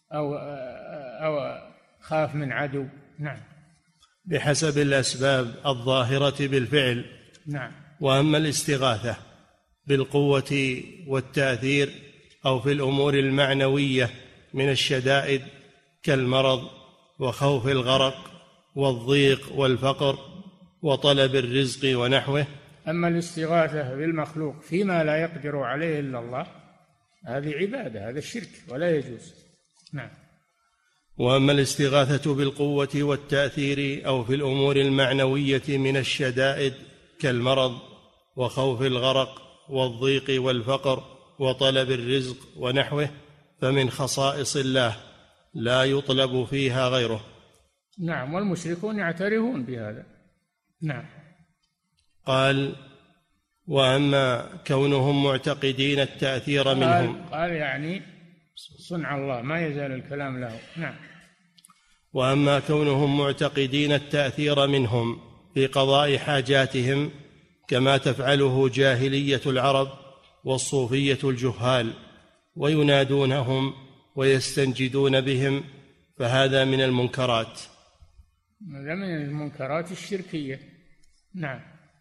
أو خاف من عدو. نعم. بحسب الأسباب الظاهرة بالفعل. نعم. وأما الاستغاثة بالقوة والتأثير أو في الأمور المعنوية من الشدائد كالمرض وخوف الغرق والضيق والفقر وطلب الرزق ونحوه. أما الاستغاثة بالمخلوق فيما لا يقدر عليه إلا الله، هذه عبادة، هذا الشرك ولا يجوز. نعم. وأما الاستغاثة بالقوة والتأثير أو في الأمور المعنوية من الشدائد كالمرض وخوف الغرق والضيق والفقر وطلب الرزق ونحوه فمن خصائص الله لا يطلب فيها غيره. نعم. والمشركون يعترفون بهذا. نعم. قال وأما كونهم معتقدين التأثير منهم، قال يعني صنع الله، ما يزال الكلام له. نعم. وأما كونهم معتقدين التأثير منهم في قضاء حاجاتهم كما تفعله جاهلية العرب والصوفية الجهال وينادونهم ويستنجدون بهم، فهذا من المنكرات. هذا من المنكرات الشركية. نعم.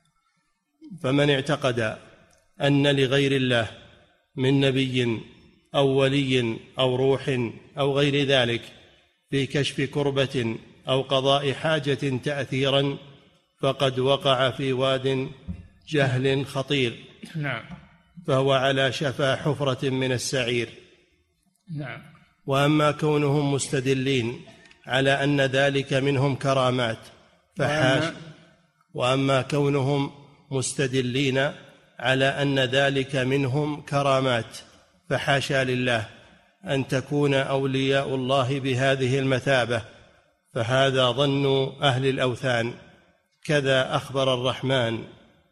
فمن اعتقد أن لغير الله من نبي أو ولي أو روح أو غير ذلك في كشف كربة أو قضاء حاجة تأثيرا فقد وقع في واد جهل خطير. نعم. فهو على شفا حفرة من السعير. نعم. وأما كونهم مستدلين على أن ذلك منهم كرامات فحاش وأما كونهم مستدلين على أن ذلك منهم كرامات فحاشا لله أن تكون أولياء الله بهذه المثابة، فهذا ظن أهل الأوثان. كذا أخبر الرحمن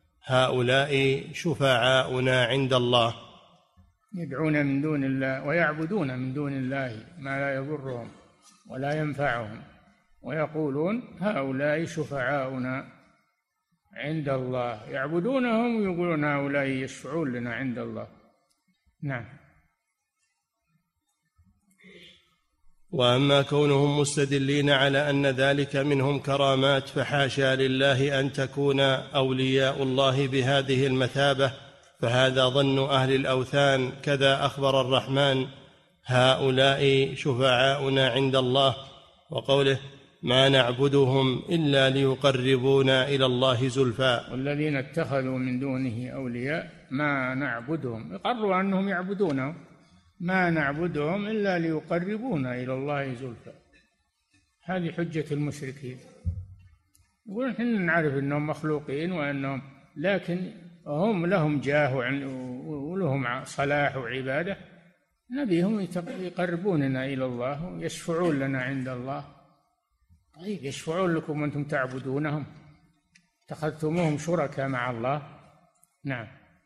هؤلاء شفعاؤنا عند الله. يدعون من دون الله ويعبدون من دون الله ما لا يضرهم ولا ينفعهم، ويقولون هؤلاء شفعاؤنا عند الله، يعبدونهم ويقولون هؤلاء يشفعون لنا عند الله. نعم. وأما كونهم مستدلين على أن ذلك منهم كرامات فحاشا لله أن تكون أولياء الله بهذه المثابة، فهذا ظن أهل الأوثان. كذا أخبر الرحمن هؤلاء شفعاؤنا عند الله، وقوله ما نعبدهم إلا ليقربونا إلى الله زلفى. والذين اتخذوا من دونه أولياء ما نعبدهم، يقروا أنهم يعبدونهم، ما نعبدهم إلا ليقربونا إلى الله زلفى. هذه حجة المشركين، يقولون نحن نعرف أنهم مخلوقين وأنهم، لكن هم لهم جاه ولهم صلاح وعبادة، نبيهم يقربوننا إلى الله ويشفعون لنا عند الله. طيب يشفعون لكم وأنتم تعبدونهم، اتخذتموهم شركاء مع الله. نعم.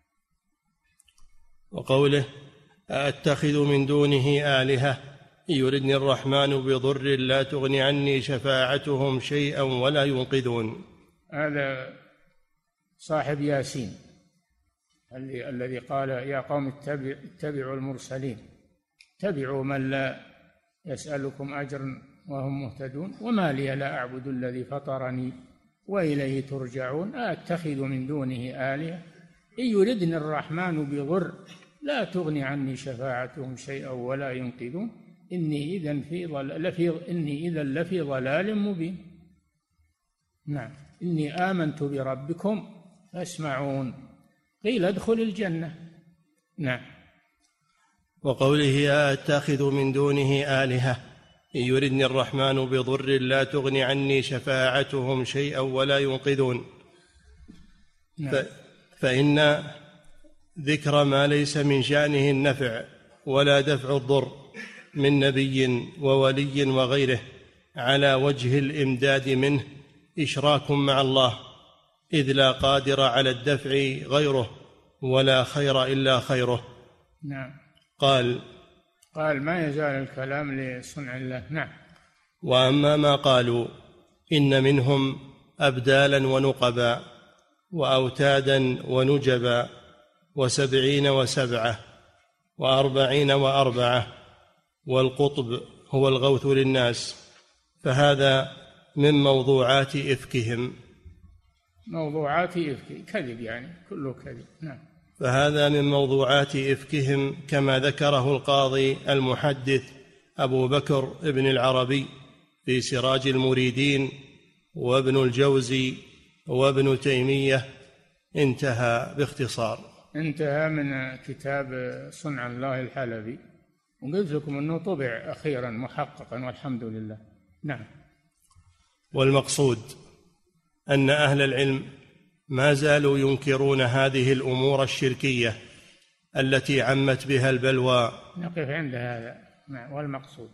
وقوله أتخذ من دونه آلهة إن يردني الرحمن بضر لا تغني عني شفاعتهم شيئا ولا ينقذون. هذا صاحب ياسين الذي قال يا قوم اتبعوا المرسلين، اتبعوا من لا يسألكم أجرا وهم مهتدون، وما لي لا أعبد الذي فطرني وإليه ترجعون، أتخذ من دونه آلهة إن يردني الرحمن بضر لا تغني عني شفاعتهم شيئا ولا ينقذون إني إذا لفي ضلال مبين. نعم. إني آمنت بربكم فاسمعون، قيل ادخل الجنة. نعم. وقوله أتخذ من دونه آلهة إن يردني الرحمن بضر لا تغني عني شفاعتهم شيئا ولا ينقذون. نعم. فإن ذكر ما ليس من شأنه النفع ولا دفع الضر من نبي وولي وغيره على وجه الإمداد منه إشراك مع الله إذ لا قادر على الدفع غيره ولا خير إلا خيره. نعم. قال ما يزال الكلام لصنع الله. نعم. وأما ما قالوا إن منهم أبدالا ونقبا وأوتادا ونجبا 70 و7 و40 و4 والقطب هو الغوث للناس، فهذا من موضوعات إفكهم. موضوعات إفك كذب، يعني كله كذب. نعم. فهذا من موضوعات إفكهم كما ذكره القاضي المحدث أبو بكر ابن العربي في سراج المريدين، وابن الجوزي وابن تيمية. انتهى باختصار. انتهى من كتاب صنع الله الحلبي، وقلت لكم أنه طبع أخيرا محققا والحمد لله. نعم. والمقصود أن أهل العلم ما زالوا ينكرون هذه الأمور الشركية التي عمت بها البلوى. نقف عند هذا. والمقصود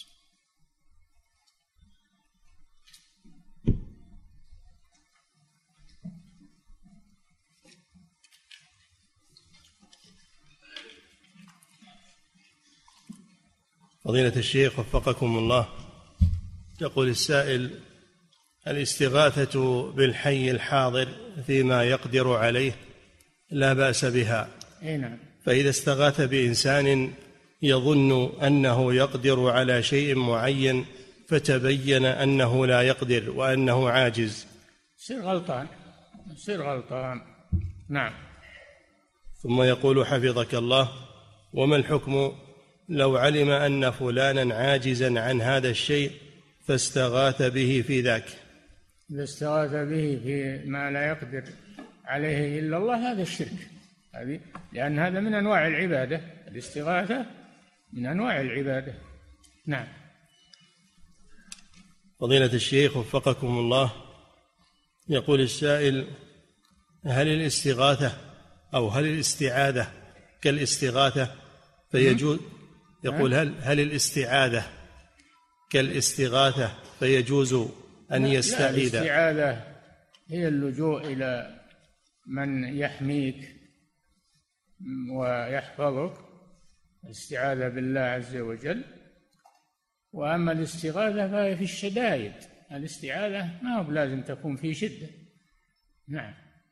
فضيلة الشيخ وفقكم الله، يقول السائل: الاستغاثة بالحي الحاضر فيما يقدر عليه لا بأس بها، نعم. فإذا استغاث بإنسان يظن أنه يقدر على شيء معين فتبين أنه لا يقدر وأنه عاجز، يصير غلطان. نعم. ثم يقول حفظك الله: وما الحكم لو علم أن فلانا عاجزا عن هذا الشيء فاستغاث به في ذاك؟ إذا استغاث به في ما لا يقدر عليه إلا الله هذا الشرك، لأن هذا من أنواع العبادة. الاستغاثة من أنواع العبادة. نعم. فضيلة الشيخ وفقكم الله، يقول السائل: هل الاستغاثة أو هل الاستعاذة كالاستغاثة فيجوز؟ يقول: هل الاستعاذة كالاستغاثة فيجوز أن يستعيذ؟ لا، الاستعاذة هي اللجوء إلى من يحميك ويحفظك، الاستعاذة بالله عز وجل. وأما الاستغاثة فهي في الشدائد. الاستعاذة ما هو لازم تكون في شدة. نعم.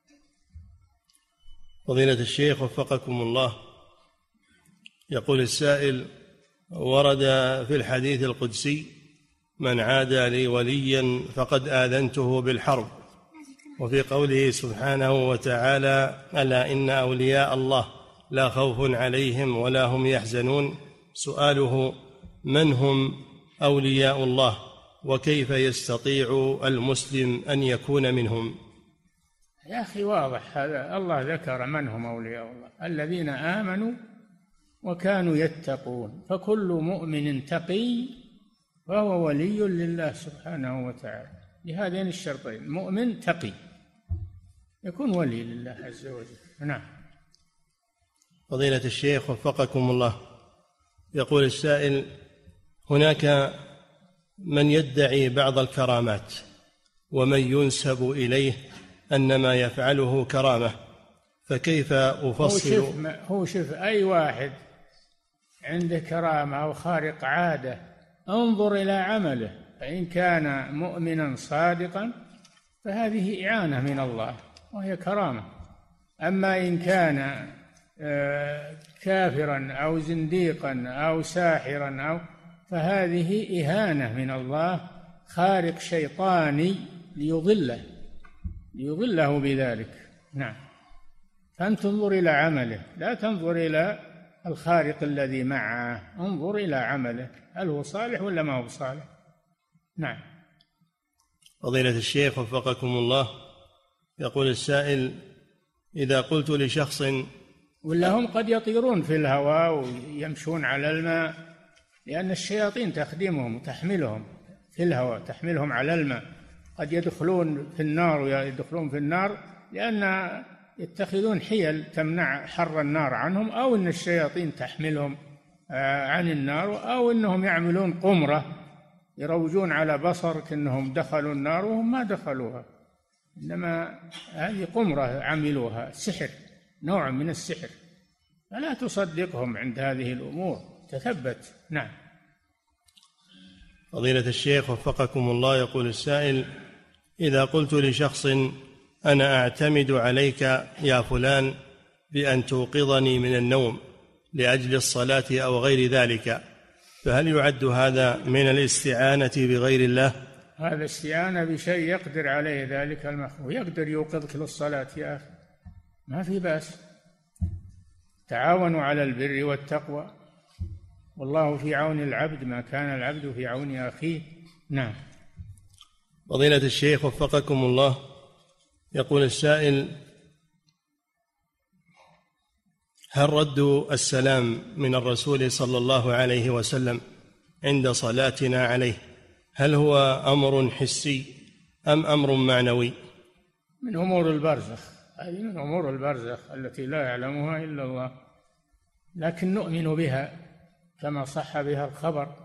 فضيلة الشيخ وفقكم الله، يقول السائل: ورد في الحديث القدسي: من عادى لي وليا فقد آذنته بالحرب، وفي قوله سبحانه وتعالى: ألا إن أولياء الله لا خوف عليهم ولا هم يحزنون. سؤاله: من هم أولياء الله، وكيف يستطيع المسلم أن يكون منهم؟ يا أخي واضح هذا، الله ذكر من هم أولياء الله: الذين آمنوا وكانوا يتقون. فكل مؤمن تقي فهو ولي لله سبحانه وتعالى بهذين الشرطين: مؤمن تقي يكون ولي لله عز وجل. نعم. فضيلة الشيخ وفقكم الله، يقول السائل: هناك من يدعي بعض الكرامات ومن ينسب إليه أن ما يفعله كرامة، فكيف أفصل؟ هو شوف أي واحد عنده كرامة أو خارق عادة انظر إلى عمله، فإن كان مؤمنا صادقا فهذه إعانة من الله وهي كرامة. أما إن كان كافرا أو زنديقا أو ساحرا فهذه إهانة من الله، خارق شيطاني ليضله بذلك. نعم. فأنت تنظر إلى عمله، لا تنظر إلى الخارق الذي معه، انظر إلى عمله هل هو صالح ولا ما هو صالح. نعم. فضيلة الشيخ وفقكم الله، يقول السائل: إذا قلت لشخص، ولا هم قد يطيرون في الهواء ويمشون على الماء، لأن الشياطين تخدمهم وتحملهم في الهواء، تحملهم على الماء. قد يدخلون في النار ويدخلون في النار لأن يتخذون حيل تمنع حر النار عنهم، أو أن الشياطين تحملهم عن النار، أو أنهم يعملون قمرة يروجون على بصر كأنهم دخلوا النار وهم ما دخلوها. إنما هذه قمرة عملوها، سحر، نوع من السحر، فلا تصدقهم عند هذه الأمور، تثبت. نعم. فضيلة الشيخ وفقكم الله، يقول السائل: إذا قلت لشخص: أنا أعتمد عليك يا فلان بأن توقظني من النوم لأجل الصلاة أو غير ذلك، فهل يعد هذا من الاستعانة بغير الله؟ هذا استعانة بشيء يقدر عليه ذلك المخلوق، يقدر يوقظك للصلاة يا أخي، ما في بأس. تعاونوا على البر والتقوى، والله في عون العبد ما كان العبد في عون أخيه. نعم. فضيلة الشيخ وفقكم الله، يقول السائل: هل رد السلام من الرسول صلى الله عليه وسلم عند صلاتنا عليه هل هو أمر حسي أم أمر معنوي؟ من أمور البرزخ، هذه من أمور البرزخ التي لا يعلمها إلا الله، لكن نؤمن بها كما صح بها الخبر،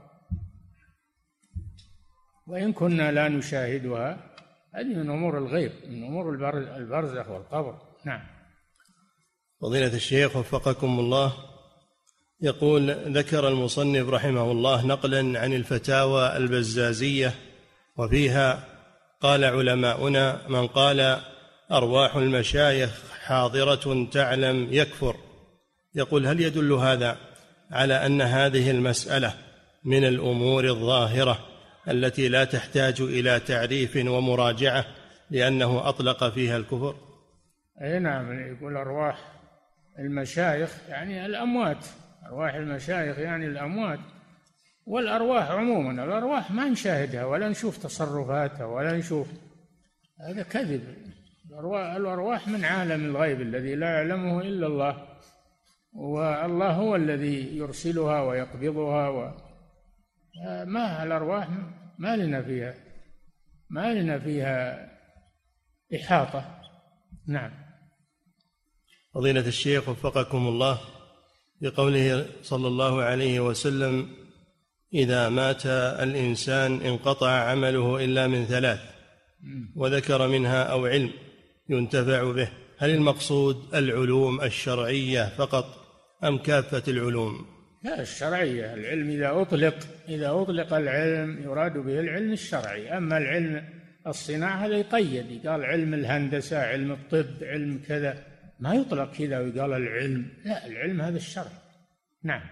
وإن كنا لا نشاهدها، هذه من أمور الغيب، من أمور البرزخ والقبر. نعم. فضيلة الشيخ وفقكم الله، يقول: ذكر المصنف رحمه الله نقلا عن الفتاوى البزازية، وفيها قال علماؤنا: من قال أرواح المشايخ حاضرة تعلم يكفر. يقول: هل يدل هذا على أن هذه المسألة من الأمور الظاهرة التي لا تحتاج إلى تعريف ومراجعة لأنه أطلق فيها الكفر؟ أي نعم. يقول أرواح المشايخ يعني الأموات، أرواح المشايخ يعني الأموات، والأرواح عموما، الأرواح ما نشاهدها ولا نشوف تصرفاتها ولا نشوف، هذا كذب. الأرواح من عالم الغيب الذي لا يعلمه إلا الله، والله هو الذي يرسلها ويقبضها، ما الأرواح ما لنا فيها إحاطة. نعم. فضيلة الشيخ وفقكم الله، بقوله صلى الله عليه وسلم: إذا مات الإنسان انقطع عمله إلا من ثلاث، وذكر منها أو علم ينتفع به، هل المقصود العلوم الشرعية فقط أم كافة العلوم؟ لا، الشرعية. العلم إذا أطلق العلم يراد به العلم الشرعي، أما العلم الصناعة هذا يقيد، قال علم الهندسة، علم الطب، علم كذا، ما يطلق كذا ويقال العلم، لا، العلم هذا الشرع. نعم.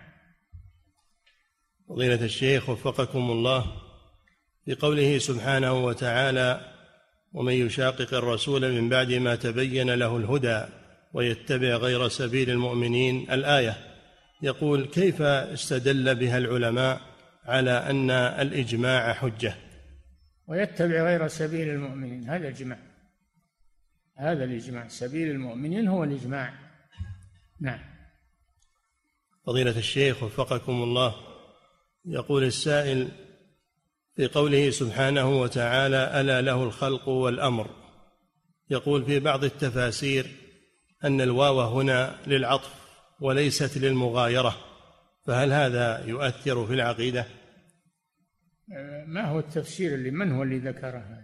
فضيلة الشيخ وفقكم الله، بقوله سبحانه وتعالى: ومن يشاقق الرسول من بعد ما تبين له الهدى ويتبع غير سبيل المؤمنين، الآية، يقول: كيف استدل بها العلماء على أن الإجماع حجة؟ ويتبع غير سبيل المؤمنين، هذا الإجماع، هذا الإجماع، سبيل المؤمنين هو الإجماع. نعم. فضيلة الشيخ وفقكم الله، يقول السائل: في قوله سبحانه وتعالى: ألا له الخلق والأمر، يقول في بعض التفاسير أن الواو هنا للعطف وليست للمغايرة، فهل هذا يؤثر في العقيدة؟ ما هو التفسير من هو اللي ذكرها؟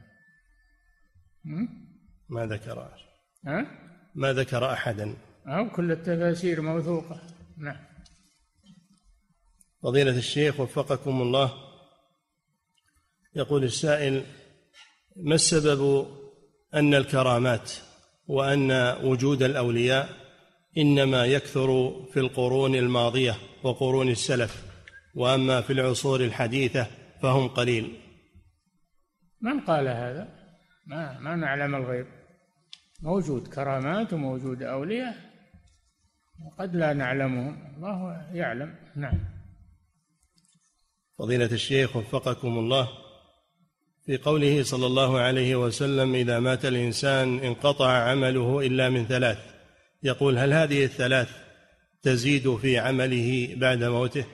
ما ذكر أحدا، أو كل التفاسير موثوقة. نعم. فضيلة الشيخ وفقكم الله، يقول السائل: ما السبب أن الكرامات وأن وجود الأولياء إنما يكثر في القرون الماضية وقرون السلف، وأما في العصور الحديثة فهم قليل؟ من قال هذا؟ ما نعلم الغيب، موجود كرامات وموجود أولياء وقد لا نعلمهم، الله يعلم. نعم. فضيلة الشيخ وفقكم الله، في قوله صلى الله عليه وسلم: إذا مات الإنسان انقطع عمله إلا من ثلاث، يقول: هل هذه الثلاث تزيد في عمله بعد موته؟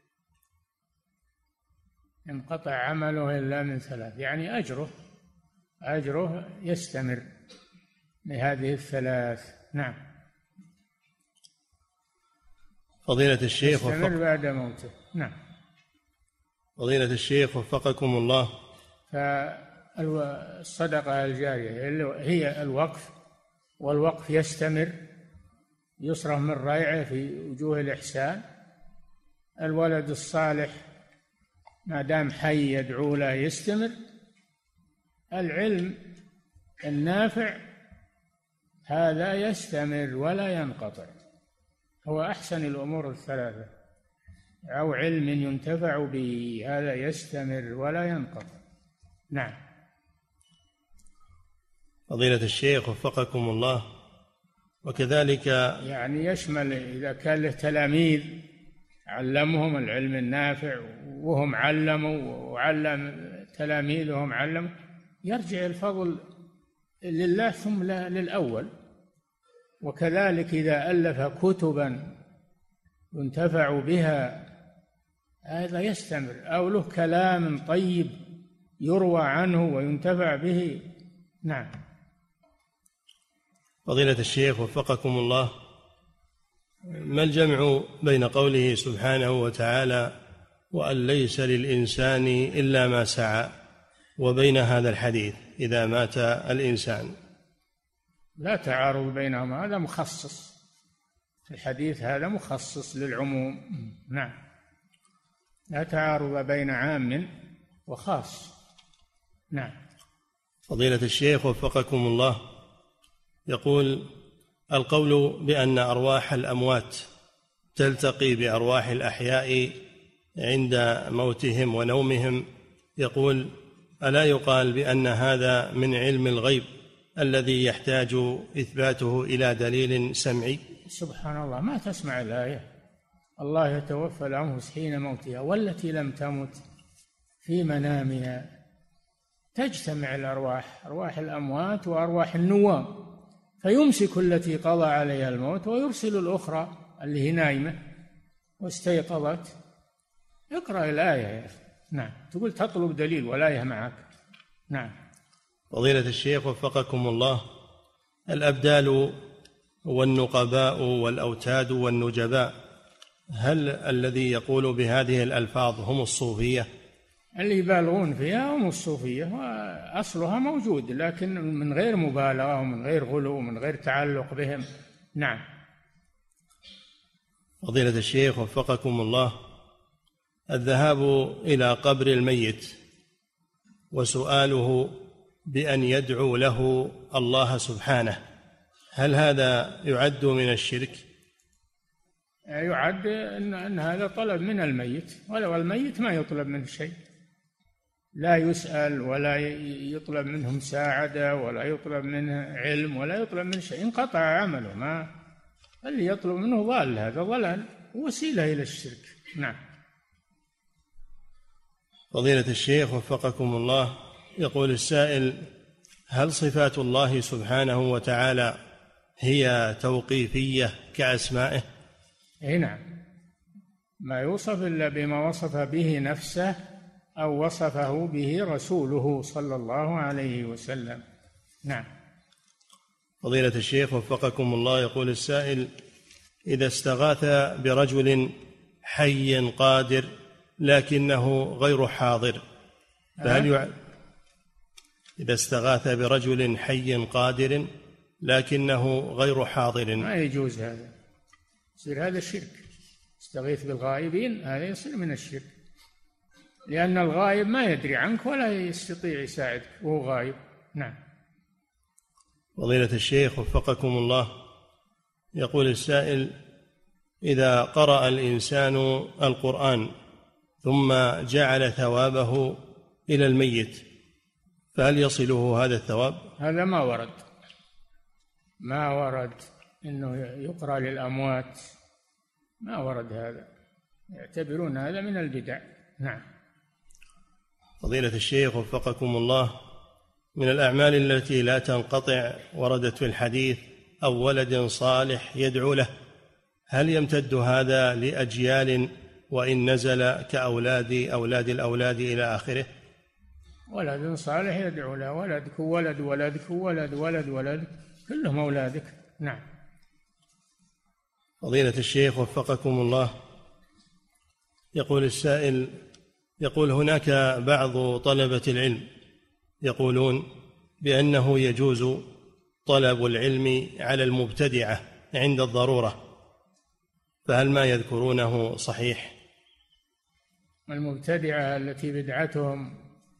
انقطع عمله إلا من ثلاث يعني أجره يستمر لهذه الثلاث. نعم. فضيلة الشيخ يستمر بعد موته. نعم. فضيلة الشيخ وفقكم الله، الصدقة الجارية هي الوقف، والوقف يستمر، يصرف من ريعه في وجوه الإحسان. الولد الصالح ما دام حي يدعو له يستمر. العلم النافع هذا يستمر ولا ينقطع، هو أحسن الأمور الثلاثة. أو علم ينتفع به، هذا يستمر ولا ينقطع. نعم. فضيلة الشيخ وفقكم الله، وكذلك يعني يشمل إذا كان له تلاميذ علمهم العلم النافع وهم علموا وعلم تلاميذهم علموا، يرجع الفضل لله ثم للأول. وكذلك إذا ألف كتبا ينتفع بها هذا يستمر، أو له كلام طيب يروى عنه وينتفع به. نعم. فضيلة الشيخ وفقكم الله، ما الجمع بين قوله سبحانه وتعالى وأن ليس للإنسان إلا ما سعى وبين هذا الحديث إذا مات الإنسان؟ لا تعارض بينهما، هذا مخصص، الحديث هذا مخصص للعموم. نعم، لا تعارض بين عام وخاص. نعم. فضيلة الشيخ وفقكم الله، يقول القول بأن أرواح الأموات تلتقي بأرواح الأحياء عند موتهم ونومهم، يقول ألا يقال بأن هذا من علم الغيب الذي يحتاج إثباته إلى دليل سمعي؟ سبحان الله، ما تسمع الآية الله يتوفى الأنفس حين موتها والتي لم تمت في منامها. تجتمع الأرواح، أرواح الأموات وأرواح النوام، فيمسك التي قضى عليها الموت ويرسل الأخرى اللي هي نايمة واستيقظت. اقرأ الآية يا أخي. نعم، تقول تطلب دليل والآية معك. نعم. فضيلة الشيخ وفقكم الله، الأبدال والنقباء والأوتاد والنجباء، هل الذي يقول بهذه الألفاظ هم الصوفية؟ اللي يبالغون فيها هم الصوفية، وأصلها موجود لكن من غير مبالغة ومن غير غلو ومن غير تعلق بهم. نعم. فضيلة الشيخ وفقكم الله، الذهاب إلى قبر الميت وسؤاله بأن يدعو له الله سبحانه، هل هذا يعد من الشرك؟ يعد أن هذا طلب من الميت، ولو الميت ما يطلب منه شيء، لا يسأل ولا يطلب منه مساعدة ولا يطلب منه علم ولا يطلب منه شيء، انقطع عمله. ما اللي يطلب منه ضال، هذا ضلال وسيلة إلى الشرك. نعم. فضيلة الشيخ وفقكم الله، يقول السائل هل صفات الله سبحانه وتعالى هي توقيفية كأسمائه؟ أي نعم، ما يوصف إلا بما وصف به نفسه أو وصفه به رسوله صلى الله عليه وسلم. نعم. فضيلة الشيخ وفقكم الله، يقول السائل إذا استغاث برجل حي قادر لكنه غير حاضر، فهل إذا استغاث برجل حي قادر لكنه غير حاضر؟ ما يجوز هذا، يصير هذا الشرك. استغيث بالغائبين هذا يصير من الشرك، لأن الغائب ما يدري عنك ولا يستطيع يساعدك وهو غائب. نعم. فضيلة الشيخ وفقكم الله، يقول السائل إذا قرأ الإنسان القرآن ثم جعل ثوابه إلى الميت فهل يصله هذا الثواب؟ هذا ما ورد إنه يقرأ للأموات، ما ورد هذا، يعتبرون هذا من البدع. نعم. فضيلة الشيخ وفقكم الله، من الأعمال التي لا تنقطع وردت في الحديث أو ولد صالح يدعو له، هل يمتد هذا لأجيال وإن نزل كأولاد الأولاد إلى آخره؟ ولد صالح يدعو له، ولدك ولد ولدك ولد ولد ولدك كلهم أولادك. نعم. فضيلة الشيخ وفقكم الله، يقول السائل يقول هناك بعض طلبة العلم يقولون بأنه يجوز طلب العلم على المبتدعة عند الضرورة، فهل ما يذكرونه صحيح؟ المبتدعة التي بدعتهم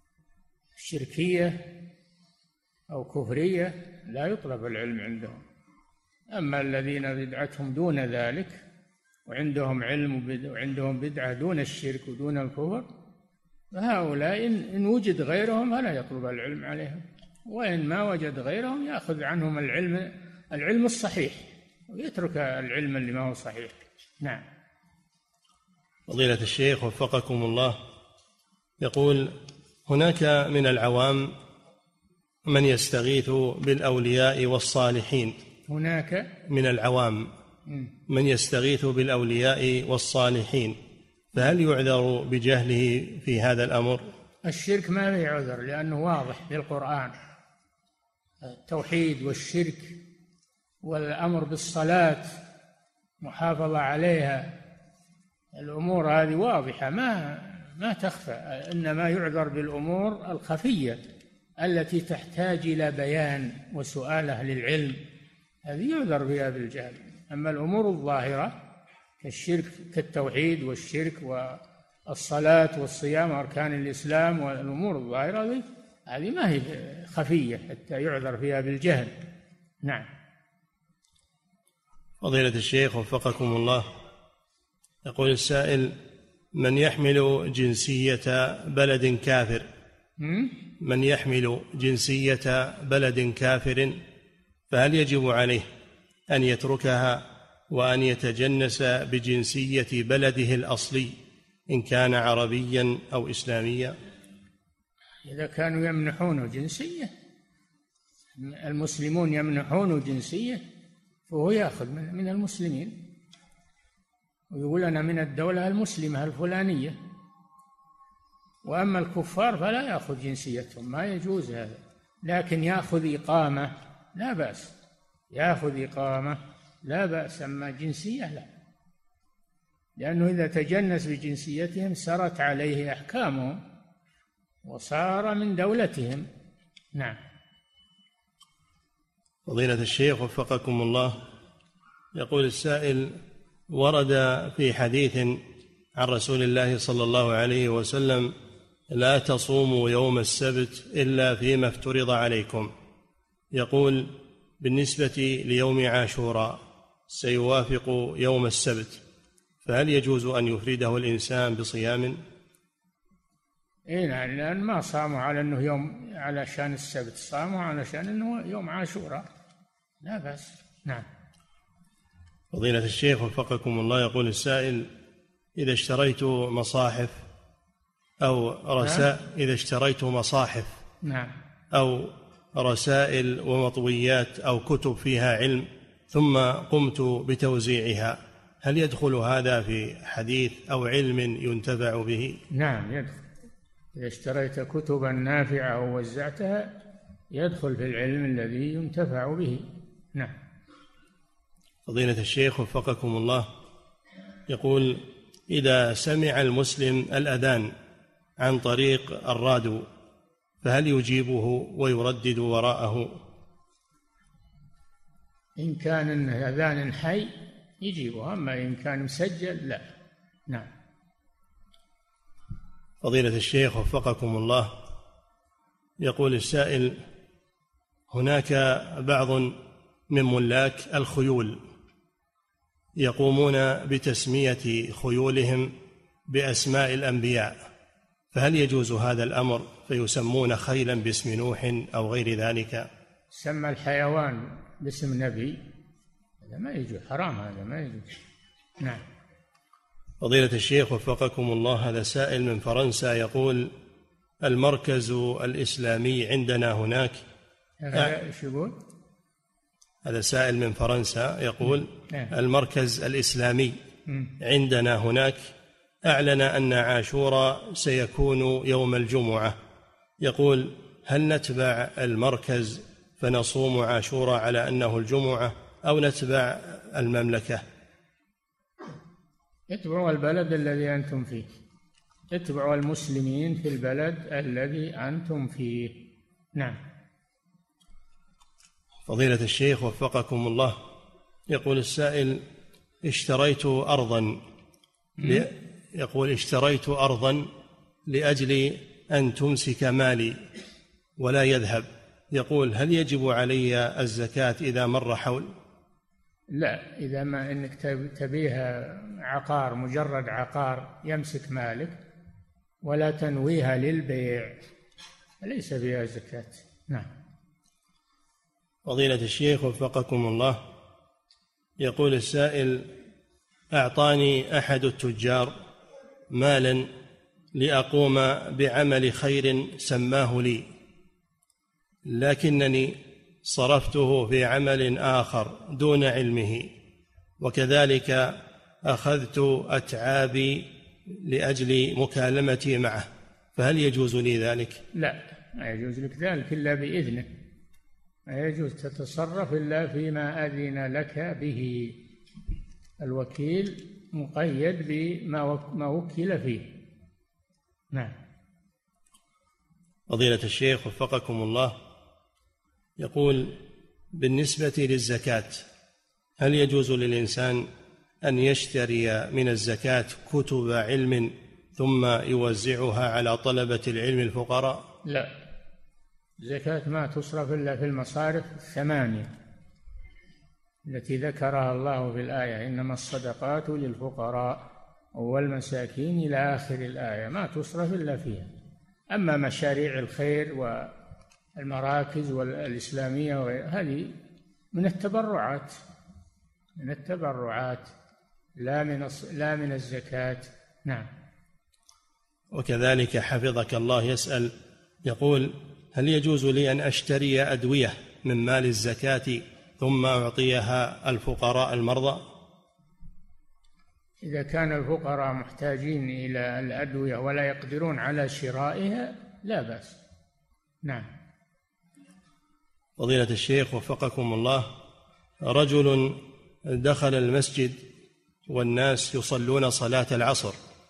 شركية أو كفرية لا يطلب العلم عندهم. أما الذين بدعتهم دون ذلك وعندهم علم وعندهم بدعة دون الشرك ودون الكفر، فهؤلاء إن وجد غيرهم فلا يطلب العلم عليهم، وإن ما وجد غيرهم يأخذ عنهم العلم الصحيح ويترك العلم اللي ما هو صحيح. نعم. فضيلة الشيخ وفقكم الله، يقول هناك من العوام من يستغيث بالأولياء والصالحين. هناك من العوام من يستغيث بالأولياء والصالحين، فهل يعذر بجهله في هذا الأمر؟ الشرك ما فيه عذر لأنه واضح في القرآن، التوحيد والشرك والأمر بالصلاة محافظة عليها، الأمور هذه واضحة ما تخفى، إنما يعذر بالأمور الخفية التي تحتاج إلى بيان وسؤال أهل العلم، هذه يعذر بها بالجهل. أما الأمور الظاهرة كالشرك كالتوحيد والشرك والصلاة والصيام وأركان الإسلام والأمور الظاهرة هذه ما هي خفية حتى يعذر فيها بالجهل. نعم. فضيلة الشيخ وفقكم الله، يقول السائل من يحمل جنسية بلد كافر من يحمل جنسية بلد كافر فهل يجب عليه أن يتركها وأن يتجنس بجنسية بلده الأصلي إن كان عربيا أو إسلاميا؟ إذا كانوا يمنحونه جنسية، المسلمون يمنحونه جنسية، فهو يأخذ من المسلمين ويقول أنا من الدولة المسلمة الفلانية. وأما الكفار فلا يأخذ جنسيتهم، ما يجوز هذا، لكن يأخذ إقامة لا بأس، يأخذ إقامة لا بأس، أما جنسية لا، لأنه إذا تجنس بجنسيتهم سرت عليه أحكامهم وصار من دولتهم. نعم. فضيلة الشيخ وفقكم الله، يقول السائل ورد في حديث عن رسول الله صلى الله عليه وسلم لا تصوموا يوم السبت إلا فيما افترض عليكم، يقول بالنسبة ليوم عاشوراء سيوافق يوم السبت، فهل يجوز أن يفرده الإنسان بصيام؟ إيه نعم، لأن ما صاموا على أنه يوم علشان السبت، صاموا علشان أنه يوم عاشوراء، لا بأس. نعم. فضيلة الشيخ وفقكم الله، يقول السائل إذا اشتريت مصاحف أو رسائل إذا اشتريت مصاحف نعم أو رسائل ومطويات أو كتب فيها علم ثم قمت بتوزيعها، هل يدخل هذا في حديث أو علم ينتفع به؟ نعم يدخل، إذا اشتريت كتبا نافعة ووزعتها يدخل في العلم الذي ينتفع به. نعم. فضيلة الشيخ وفقكم الله، يقول إذا سمع المسلم الأذان عن طريق الراديو فهل يجيبه ويردد وراءه؟ إن كان أذان حي يجيبه، أما إن كان مسجل لا. نعم. فضيلة الشيخ وفقكم الله، يقول السائل هناك بعض من ملاك الخيول يقومون بتسمية خيولهم بأسماء الأنبياء، فهل يجوز هذا الأمر فيسمون خيلا باسم نوح أو غير ذلك؟ سمى الحيوان باسم نبي هذا ما يجوز، حرام، هذا ما يجوز. نعم. فضيلة الشيخ وفقكم الله، هذا سائل من فرنسا يقول المركز الإسلامي عندنا هناك. ايش يقول؟ هذا سائل من فرنسا يقول المركز الإسلامي عندنا هناك أعلن أن عاشوراء سيكون يوم الجمعة، يقول هل نتبع المركز فنصوم عاشوراء على أنه الجمعة أو نتبع المملكة؟ اتبعوا البلد الذي أنتم فيه، اتبعوا المسلمين في البلد الذي أنتم فيه، نعم. فضيلة الشيخ وفقكم الله، يقول السائل: اشتريت أرضا لأجل أن تمسك مالي ولا يذهب. يقول: هل يجب علي الزكاة إذا مر حول؟ لا، إذا ما إنك تبيها عقار، مجرد عقار يمسك مالك ولا تنويها للبيع، ليس فيها زكاة. نعم. فضيلة الشيخ وفقكم الله، يقول السائل: أعطاني أحد التجار مالا لأقوم بعمل خير سماه لي، لكنني صرفته في عمل آخر دون علمه، وكذلك أخذت أتعابي لأجل مكالمتي معه، فهل يجوز لي ذلك؟ لا، ما يجوز لك ذلك إلا بإذنه، ما يجوز تتصرف إلا فيما أذن لك به. الوكيل مقيد بما وكل فيه. نعم. فضيلة الشيخ وفقكم الله، يقول: بالنسبة للزكاة، هل يجوز للإنسان أن يشتري من الزكاة كتب علم ثم يوزعها على طلبة العلم الفقراء؟ لا، الزكاة ما تصرف إلا في المصارف 8 التي ذكرها الله في الآية: إنما الصدقات للفقراء والمساكين إلى آخر الآية، ما تصرف إلا فيها. أما مشاريع الخير والمراكز الإسلامية هذه من التبرعات، لا من الزكاة. نعم. وكذلك حفظك الله يسأل، يقول: هل يجوز لي أن أشتري أدوية من مال الزكاة ثم أعطيها الفقراء المرضى؟ إذا كان الفقراء محتاجين إلى الأدوية ولا يقدرون على شرائها لا بأس. نعم. فضيلة الشيخ وفقكم الله، رجل دخل المسجد والناس يصلون صلاة العصر،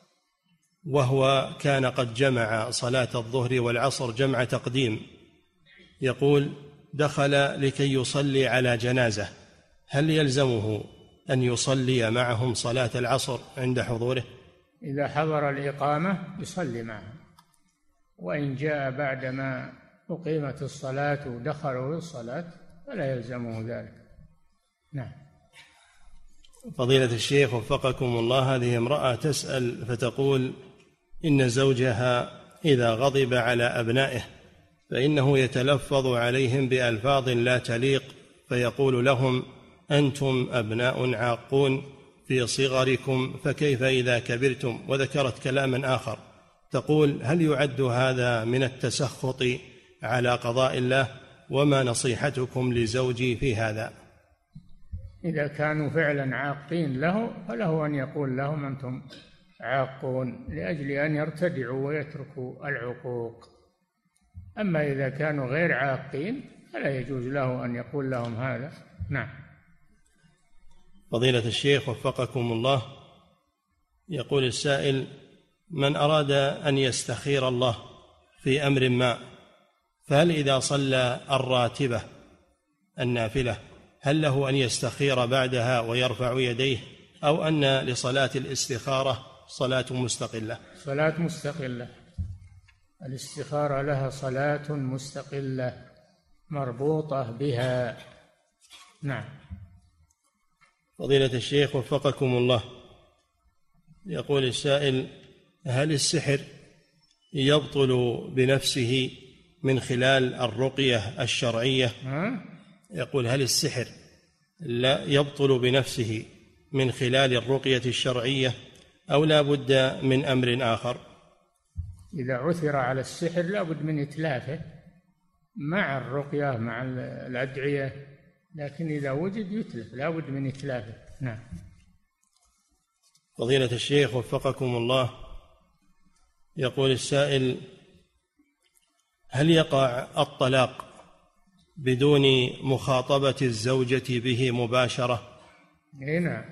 وهو كان قد جمع صلاة الظهر والعصر جمع تقديم، يقول: دخل لكي يصلي على جنازة، هل يلزمه أن يصلي معهم صلاة العصر عند حضوره؟ إذا حضر الإقامة يصلي معهم، وإن جاء بعدما أقيمت الصلاة ودخلوا في الصلاة فلا يلزمه ذلك. نعم. فضيلة الشيخ وفقكم الله، هذه امرأة تسأل فتقول: إن زوجها إذا غضب على أبنائه فإنه يتلفظ عليهم بألفاظ لا تليق، فيقول لهم: أنتم أبناء عاقون في صغركم، فكيف إذا كبرتم؟ وذكرت كلاما آخر. تقول: هل يعد هذا من التسخط على قضاء الله؟ وما نصيحتكم لزوجي في هذا؟ إذا كانوا فعلا عاقين له فله أن يقول لهم: أنتم عاقون، لأجل أن يرتدعوا ويتركوا العقوق. أما إذا كانوا غير عاقين فلا يجوز له أن يقول لهم هذا. نعم. فضيلة الشيخ وفقكم الله، يقول السائل: من أراد أن يستخير الله في أمر ما، فهل إذا صلى الراتبة النافلة هل له أن يستخير بعدها ويرفع يديه، أو أن لصلاة الاستخارة صلاة مستقلة؟ صلاة مستقلة، الاستخارة لها صلاة مستقلة مربوطة بها. نعم. فضيلة الشيخ وفقكم الله، يقول السائل: هل السحر يبطل بنفسه من خلال الرقية الشرعية؟ يقول: هل السحر لا يبطل بنفسه من خلال الرقية الشرعية أو لا بد من أمر آخر؟ إذا عثر على السحر لا بد من إتلافه مع الرقية مع الأدعية، لكن إذا وجد يتلف، لا بد من إتلافه. نعم. فضيلة الشيخ وفقكم الله، يقول السائل: هل يقع الطلاق بدون مخاطبة الزوجة به مباشرة؟ نعم.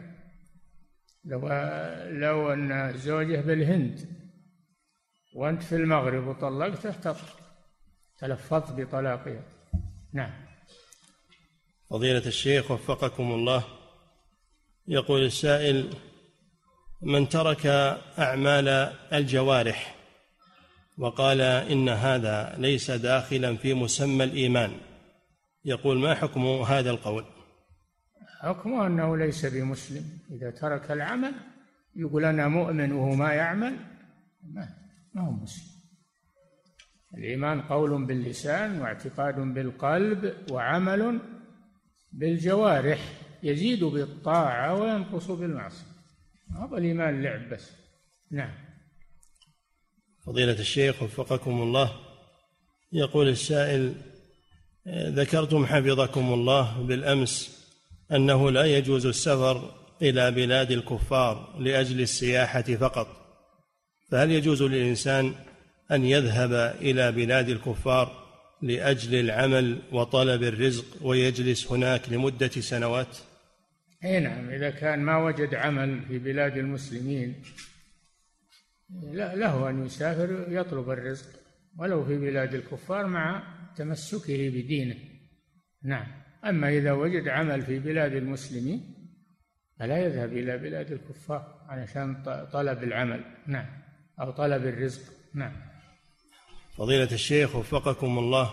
لو أن زوجه بالهند وأنت في المغرب وطلقته تلفظت بطلاقها. نعم. فضيلة الشيخ وفقكم الله، يقول السائل: من ترك أعمال الجوارح وقال إن هذا ليس داخلا في مسمى الإيمان، يقول ما حكم هذا القول؟ حكمه أنه ليس بمسلم. إذا ترك العمل يقول أنا مؤمن وهو ما يعمل، ما هو مسلم. الإيمان قول باللسان واعتقاد بالقلب وعمل بالجوارح، يزيد بالطاعة وينقص بالمعصية. هذا الإيمان لعب بس. نعم. فضيلة الشيخ وفقكم الله، يقول السائل: ذكرتم حفظكم الله بالأمس أنه لا يجوز السفر إلى بلاد الكفار لأجل السياحة فقط، فهل يجوز للإنسان أن يذهب إلى بلاد الكفار لأجل العمل وطلب الرزق ويجلس هناك لمدة سنوات؟ أي نعم، إذا كان ما وجد عمل في بلاد المسلمين له أن يسافر يطلب الرزق ولو في بلاد الكفار مع تمسكه بدينه. نعم. أما إذا وجد عمل في بلاد المسلمين فلا يذهب إلى بلاد الكفار علشان طلب العمل. نعم، أو طلب الرزق. نعم. فضيلة الشيخ وفقكم الله،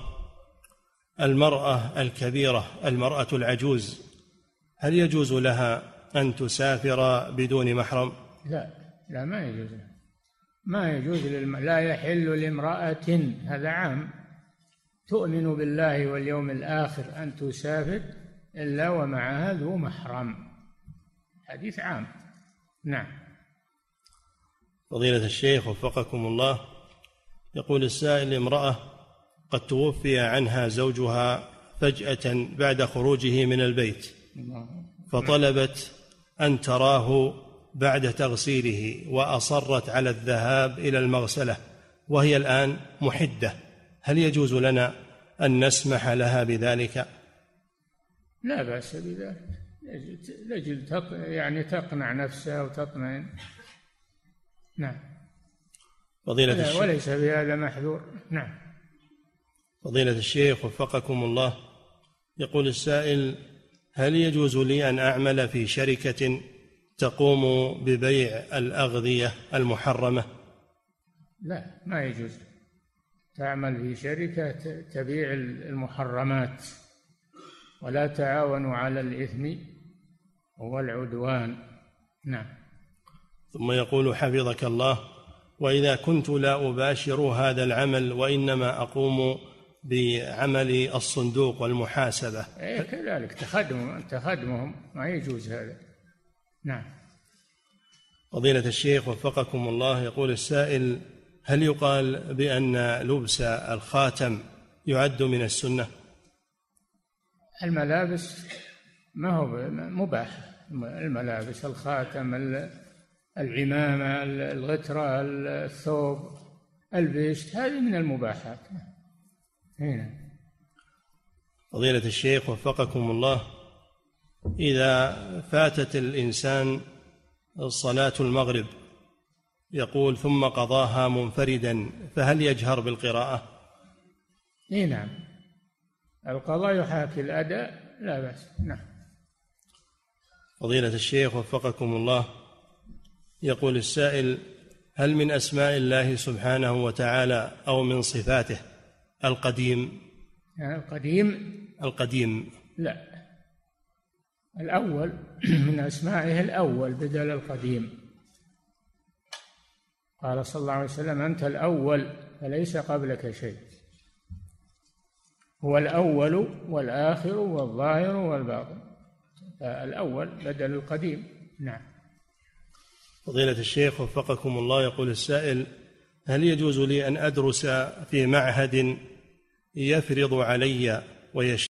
المرأة الكبيرة، المرأة العجوز، هل يجوز لها أن تسافر بدون محرم؟ لا ما يجوز لها. ما يجوز لا يحل لامرأة، هذا عام، تؤمن بالله واليوم الآخر أن تسافر إلا ومعها ذو محرم. حديث عام. نعم. فضيلة الشيخ وفقكم الله، يقول السائل: امرأة قد توفي عنها زوجها فجأة بعد خروجه من البيت، فطلبت أن تراه بعد تغسيله وأصرت على الذهاب إلى المغسلة وهي الآن محدة، هل يجوز لنا أن نسمح لها بذلك؟ لا بأس بذلك، لجل يعني تقنع نفسها وتطمئن. نعم. فضيلة الشيخ وليس بهذا محذور. نعم. فضيلة الشيخ وفقكم الله، يقول السائل: هل يجوز لي أن أعمل في شركة تقوم ببيع الأغذية المحرمة؟ لا، ما يجوز تعمل في شركة تبيع المحرمات، ولا تعاونوا على الإثم والعدوان. نعم. ثم يقول حفظك الله: وإذا كنت لا أباشر هذا العمل وإنما أقوم بعمل الصندوق والمحاسبة، كذلك تخدمهم، ما يجوز هذا. نعم. فضيلة الشيخ وفقكم الله، يقول السائل: هل يقال بأن لبس الخاتم يعد من السنة؟ الملابس ما هو مباح، الملابس، الخاتم، العمامة، الغترة، الثوب، البشت، هذه من المباحات. هنا. فضيلة الشيخ وفقكم الله، إذا فاتت الإنسان صلاة المغرب يقول ثم قضاها منفردا، فهل يجهر بالقراءة؟ نعم، القضاء يحاكي الأداء، لا بأس. نعم. فضيلة الشيخ وفقكم الله، يقول السائل: هل من أسماء الله سبحانه وتعالى أو من صفاته القديم؟ القديم لا، الأول من أسمائه الأول بدل القديم. قال صلى الله عليه وسلم: أنت الأول فليس قبلك شيء، هو الأول والآخر والظاهر والباطن، الأول بدل القديم. نعم. فضيلة الشيخ وفقكم الله، يقول السائل: هل يجوز لي أن أدرس في معهد يفرض علي